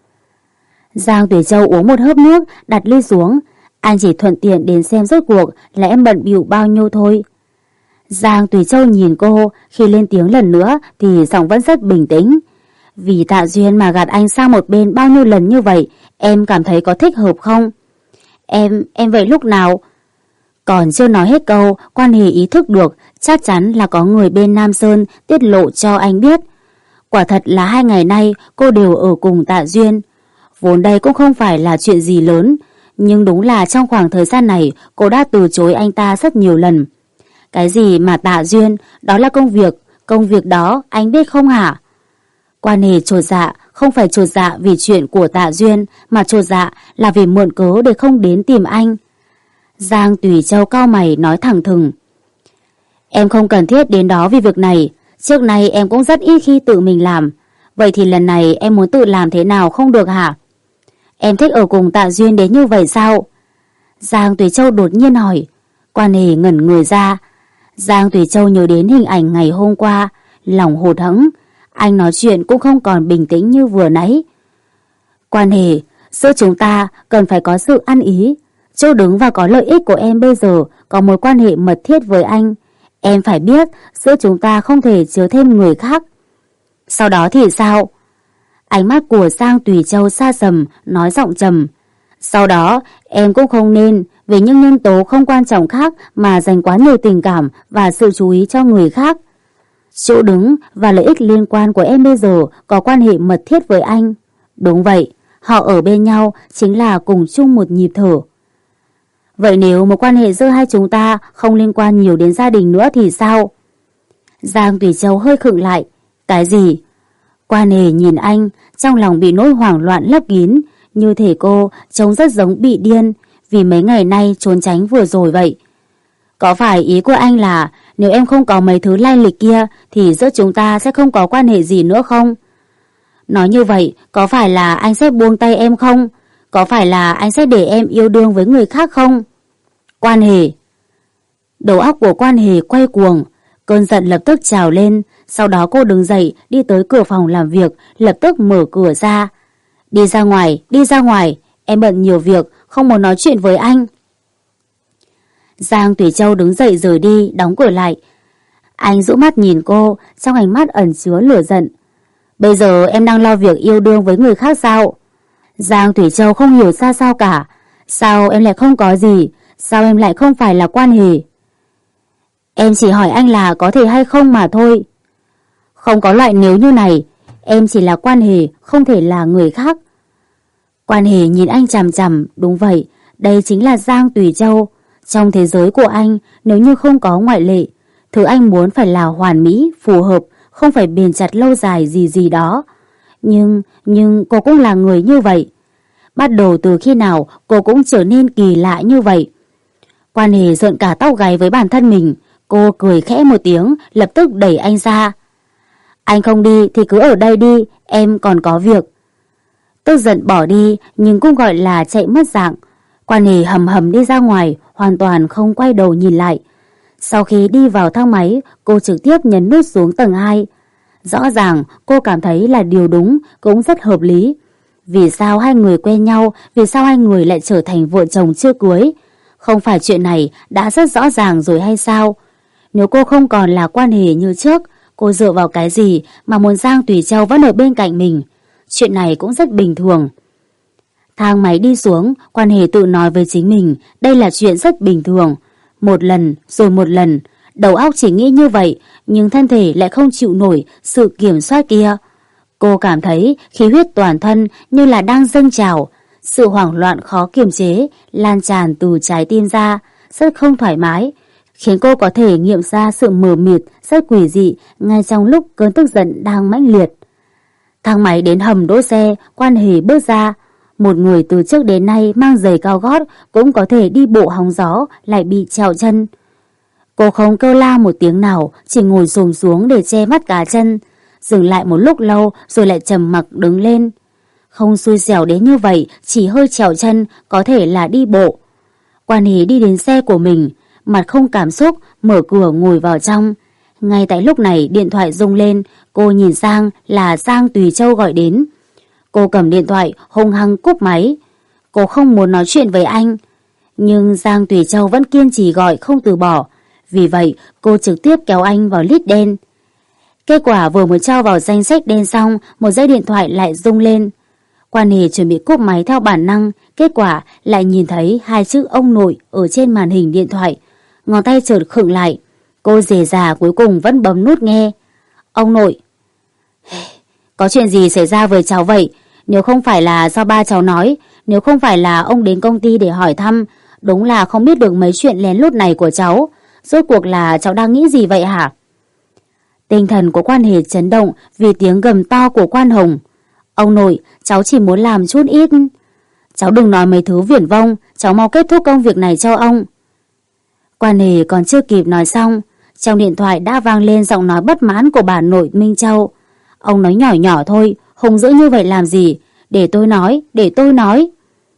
Giang Tùy Châu uống một hớp nước, đặt ly xuống. Anh chỉ thuận tiện đến xem rốt cuộc là em bận bịu bao nhiêu thôi. Giang Tùy Châu nhìn cô, khi lên tiếng lần nữa thì giọng vẫn rất bình tĩnh. Vì Tạ Duyên mà gạt anh sang một bên bao nhiêu lần như vậy, em cảm thấy có thích hợp không? Em, em vậy lúc nào? Còn chưa nói hết câu, Quan Hề ý thức được chắc chắn là có người bên Nam Sơn tiết lộ cho anh biết. Quả thật là hai ngày nay cô đều ở cùng Tạ Duyên. Vốn đây cũng không phải là chuyện gì lớn, nhưng đúng là trong khoảng thời gian này cô đã từ chối anh ta rất nhiều lần. Cái gì mà Tạ Duyên, đó là công việc, công việc đó anh biết không hả? Quan Hề chột dạ, không phải chột dạ vì chuyện của Tạ Duyên, mà chột dạ là vì mượn cớ để không đến tìm anh. Giang Tùy Châu cau mày nói thẳng thừng. Em không cần thiết đến đó vì việc này, trước nay em cũng rất ít khi tự mình làm. Vậy thì lần này em muốn tự làm thế nào không được hả? Em thích ở cùng Tạ Duyên đến như vậy sao? Giang Tùy Châu đột nhiên hỏi. Quan Hề ngẩn người ra. Giang Tùy Châu nhớ đến hình ảnh ngày hôm qua, lòng hụt hẫng. Anh nói chuyện cũng không còn bình tĩnh như vừa nãy. Quan Hề, giữa chúng ta cần phải có sự ăn ý. Chỗ đứng và có lợi ích của em bây giờ có mối quan hệ mật thiết với anh. Em phải biết giữa chúng ta không thể chứa thêm người khác. Sau đó thì sao? Ánh mắt của Giang Tùy Châu xa sầm, nói giọng trầm. Sau đó em cũng không nên vì những nhân tố không quan trọng khác mà dành quá nhiều tình cảm và sự chú ý cho người khác. Chỗ đứng và lợi ích liên quan của em bây giờ có quan hệ mật thiết với anh. Đúng vậy, họ ở bên nhau chính là cùng chung một nhịp thở. Vậy nếu một quan hệ giữa hai chúng ta không liên quan nhiều đến gia đình nữa thì sao? Giang Tùy Châu hơi khựng lại. Cái gì? Quan Hề nhìn anh, trong lòng bị nỗi hoảng loạn lấp kín, như thể cô trông rất giống bị điên vì mấy ngày nay trốn tránh vừa rồi vậy. Có phải ý của anh là nếu em không có mấy thứ lai lịch kia thì giữa chúng ta sẽ không có quan hệ gì nữa không? Nói như vậy, có phải là anh sẽ buông tay em không? Có phải là anh sẽ để em yêu đương với người khác không? Quan Hề. Đầu óc của Quan Hề quay cuồng, cơn giận lập tức trào lên. Sau đó cô đứng dậy đi tới cửa phòng làm việc, lập tức mở cửa ra. Đi ra ngoài, đi ra ngoài, em bận nhiều việc, không muốn nói chuyện với anh. Giang Thủy Châu đứng dậy rời đi, đóng cửa lại. Anh dụ mắt nhìn cô, trong ánh mắt ẩn chứa lửa giận. Bây giờ em đang lo việc yêu đương với người khác sao? Giang Thủy Châu không hiểu ra sao cả. Sao em lại không có gì? Sao em lại không phải là quan hệ? Em chỉ hỏi anh là có thể hay không mà thôi. Không có loại nếu như này. Em chỉ là quan hệ, không thể là người khác. Quan hệ nhìn anh chằm chằm. Đúng vậy, đây chính là Giang Thủy Châu. Trong thế giới của anh, nếu như không có ngoại lệ, thứ anh muốn phải là hoàn mỹ, phù hợp, không phải bền chặt lâu dài gì gì đó. Nhưng, nhưng cô cũng là người như vậy. Bắt đầu từ khi nào cô cũng trở nên kỳ lạ như vậy. Quan hệ rợn cả tóc gáy với bản thân mình. Cô cười khẽ một tiếng, lập tức đẩy anh ra. Anh không đi thì cứ ở đây đi, em còn có việc. Tức giận bỏ đi, nhưng cũng gọi là chạy mất dạng. Quan hệ hầm hầm đi ra ngoài, hoàn toàn không quay đầu nhìn lại. Sau khi đi vào thang máy, cô trực tiếp nhấn nút xuống tầng hai. Rõ ràng cô cảm thấy là điều đúng, cũng rất hợp lý. Vì sao hai người quen nhau, vì sao hai người lại trở thành vợ chồng chưa cưới? Không phải chuyện này đã rất rõ ràng rồi hay sao? Nếu cô không còn là quan hệ như trước, cô dựa vào cái gì mà muốn Giang Thủy Châu vẫn ở bên cạnh mình? Chuyện này cũng rất bình thường. Thang máy đi xuống, quan hệ tự nói với chính mình, đây là chuyện rất bình thường. Một lần, rồi một lần, đầu óc chỉ nghĩ như vậy, nhưng thân thể lại không chịu nổi sự kiểm soát kia. Cô cảm thấy khí huyết toàn thân như là đang dâng trào, sự hoảng loạn khó kiềm chế, lan tràn từ trái tim ra, rất không thoải mái, khiến cô có thể nghiệm ra sự mờ mịt, rất quỷ dị ngay trong lúc cơn tức giận đang mãnh liệt. Thang máy đến hầm đỗ xe, quan hệ bước ra. Một người từ trước đến nay mang giày cao gót cũng có thể đi bộ hóng gió lại bị trẹo chân. Cô không kêu la một tiếng nào, chỉ ngồi xổm xuống để che mắt cả chân. Dừng lại một lúc lâu rồi lại trầm mặc đứng lên. Không xui xẻo đến như vậy, chỉ hơi trẹo chân có thể là đi bộ. Quan hệ đi đến xe của mình, mặt không cảm xúc, mở cửa ngồi vào trong. Ngay tại lúc này điện thoại rung lên, cô nhìn sang là Giang Thủy Châu gọi đến. Cô cầm điện thoại hung hăng cúp máy. Cô không muốn nói chuyện với anh. Nhưng Giang Thủy Châu vẫn kiên trì gọi không từ bỏ. Vì vậy cô trực tiếp kéo anh vào list đen. Kết quả vừa mới cho vào danh sách đen xong, một dãy điện thoại lại rung lên. Quan hệ chuẩn bị cúp máy theo bản năng, kết quả lại nhìn thấy hai chữ ông nội ở trên màn hình điện thoại. Ngón tay chợt khựng lại. Cô dè dà cuối cùng vẫn bấm nút nghe. Ông nội. Có chuyện gì xảy ra với cháu vậy? Nếu không phải là do ba cháu nói, nếu không phải là ông đến công ty để hỏi thăm, đúng là không biết được mấy chuyện lén lút này của cháu. Rốt cuộc là cháu đang nghĩ gì vậy hả? Tinh thần của Quan hệ chấn động vì tiếng gầm to của Quan Hồng. Ông nội, cháu chỉ muốn làm chút ít. Cháu đừng nói mấy thứ viển vông, cháu mau kết thúc công việc này cho ông. Quan hệ còn chưa kịp nói xong, trong điện thoại đã vang lên giọng nói bất mãn của bà nội Minh Châu. Ông nói nhỏ nhỏ thôi, hung dữ như vậy làm gì? Để tôi nói, để tôi nói.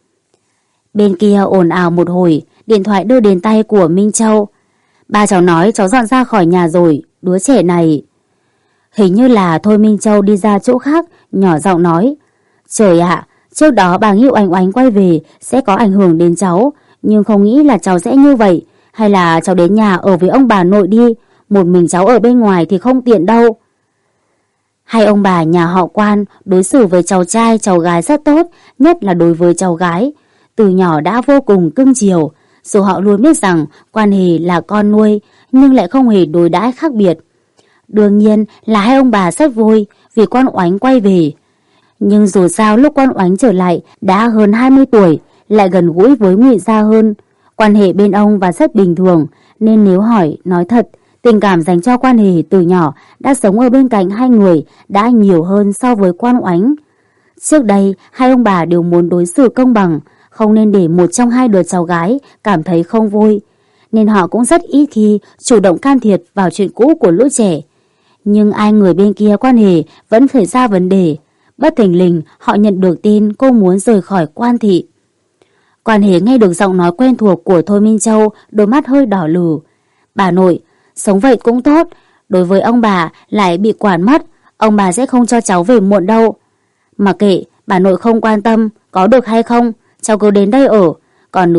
Bên kia ồn ào một hồi, điện thoại đưa đến tay của Minh Châu. Ba cháu nói cháu dọn ra khỏi nhà rồi, đứa trẻ này. Hình như là Thôi Minh Châu đi ra chỗ khác, nhỏ giọng nói. Trời ạ, trước đó bà nghĩ Oanh Oanh quay về sẽ có ảnh hưởng đến cháu, nhưng không nghĩ là cháu sẽ như vậy. Hay là cháu đến nhà ở với ông bà nội đi, một mình cháu ở bên ngoài thì không tiện đâu. Hai ông bà nhà họ Quan đối xử với cháu trai cháu gái rất tốt, nhất là đối với cháu gái. Từ nhỏ đã vô cùng cưng chiều, dù họ luôn biết rằng Quan hệ là con nuôi, nhưng lại không hề đối đãi khác biệt. Đương nhiên là hai ông bà rất vui vì Quan Oánh quay về. Nhưng dù sao lúc Quan Oánh trở lại đã hơn hai mươi tuổi, lại gần gũi với Ngụy Gia hơn. Quan hệ bên ông và rất bình thường, nên nếu hỏi, nói thật, tình cảm dành cho Quan hệ từ nhỏ đã sống ở bên cạnh hai người đã nhiều hơn so với Quan Oánh. Trước đây, hai ông bà đều muốn đối xử công bằng, không nên để một trong hai đứa cháu gái cảm thấy không vui, nên họ cũng rất ít khi chủ động can thiệp vào chuyện cũ của lũ trẻ. Nhưng ai người bên kia Quan hệ vẫn xảy ra vấn đề. Bất thình lình họ nhận được tin cô muốn rời khỏi Quan thị. Quan hệ nghe được giọng nói quen thuộc của Thôi Minh Châu, đôi mắt hơi đỏ lừ. Bà nội, sống vậy cũng tốt, đối với ông bà lại bị quản mất, ông bà sẽ không cho cháu về muộn đâu. Mà kệ, bà nội không quan tâm, có được hay không, cháu cứ đến đây ở. Còn nữa,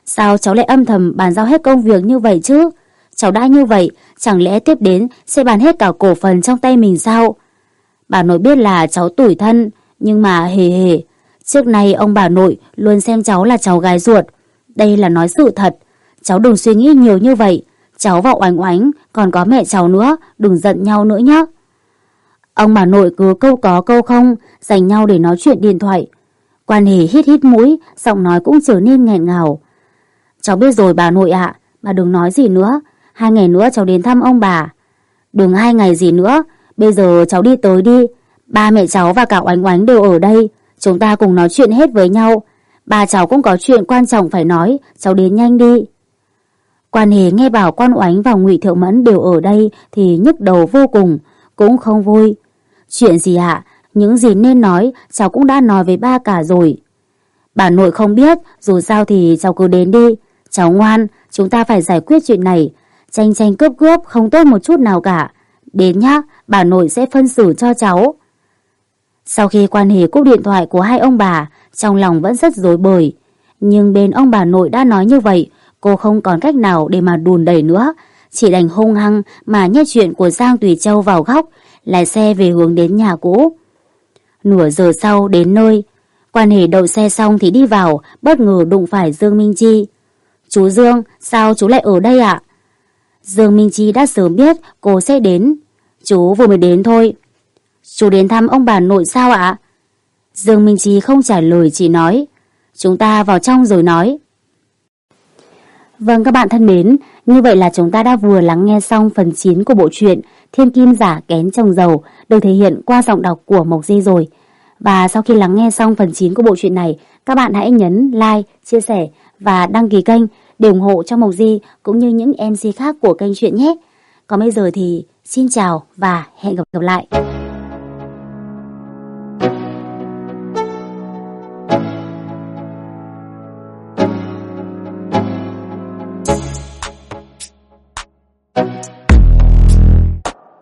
Sao cháu lại âm thầm bàn giao hết công việc như vậy chứ? Cháu đã như vậy, chẳng lẽ tiếp đến sẽ bán hết cả cổ phần trong tay mình sao? Bà nội biết là cháu tủi thân, nhưng mà hề hề. Trước nay ông bà nội luôn xem cháu là cháu gái ruột. Đây là nói sự thật. Cháu đừng suy nghĩ nhiều như vậy. Cháu và Oánh Oánh còn có mẹ cháu nữa, đừng giận nhau nữa nhé. Ông bà nội cứ câu có câu không, dành nhau để nói chuyện điện thoại. Quan Hề hít hít mũi, giọng nói cũng trở nên nghẹn ngào. Cháu biết rồi bà nội ạ, bà đừng nói gì nữa. Hai ngày nữa cháu đến thăm ông bà. Đừng hai ngày gì nữa, bây giờ cháu đi tới đi. Ba mẹ cháu và cả Oánh Oánh đều ở đây. Chúng ta cùng nói chuyện hết với nhau. Ba cháu cũng có chuyện quan trọng phải nói, cháu đến nhanh đi. Quan Hề nghe bảo Quan Oánh và Ngụy Thiệu Mẫn đều ở đây thì nhức đầu vô cùng, cũng không vui. Chuyện gì ạ? Những gì nên nói cháu cũng đã nói với ba cả rồi. Bà nội không biết, dù sao thì cháu cứ đến đi. Cháu ngoan, chúng ta phải giải quyết chuyện này. Tranh tranh cướp cướp không tốt một chút nào cả. Đến nhá, bà nội sẽ phân xử cho cháu. Sau khi Quan Hề cúp điện thoại của hai ông bà, trong lòng vẫn rất rối bời. Nhưng bên ông bà nội đã nói như vậy, cô không còn cách nào để mà đùn đẩy nữa. Chỉ đành hung hăng mà nhét chuyện của Giang Tùy Châu vào góc, lái xe về hướng đến nhà cũ. Nửa giờ sau đến nơi, Quan Hề đậu xe xong thì đi vào, bất ngờ đụng phải Dương Minh Chi. Chú Dương, sao chú lại ở đây ạ? Dương Minh Chi đã sớm biết cô sẽ đến. Chú vừa mới đến thôi. Chú đến thăm ông bà nội sao ạ? Dương Minh Chi không trả lời, chỉ nói chúng ta vào trong rồi nói. Vâng các bạn thân mến, như vậy là chúng ta đã vừa lắng nghe xong phần chín của bộ truyện Thiên Kim Giả Kén Chồng Giàu được thể hiện qua giọng đọc của Mộc Di rồi. Và sau khi lắng nghe xong phần chín của bộ truyện này, các bạn hãy nhấn like, chia sẻ và đăng ký kênh để ủng hộ cho Mộc Di cũng như những em xê khác của kênh truyện nhé. Còn bây giờ thì xin chào và hẹn gặp lại.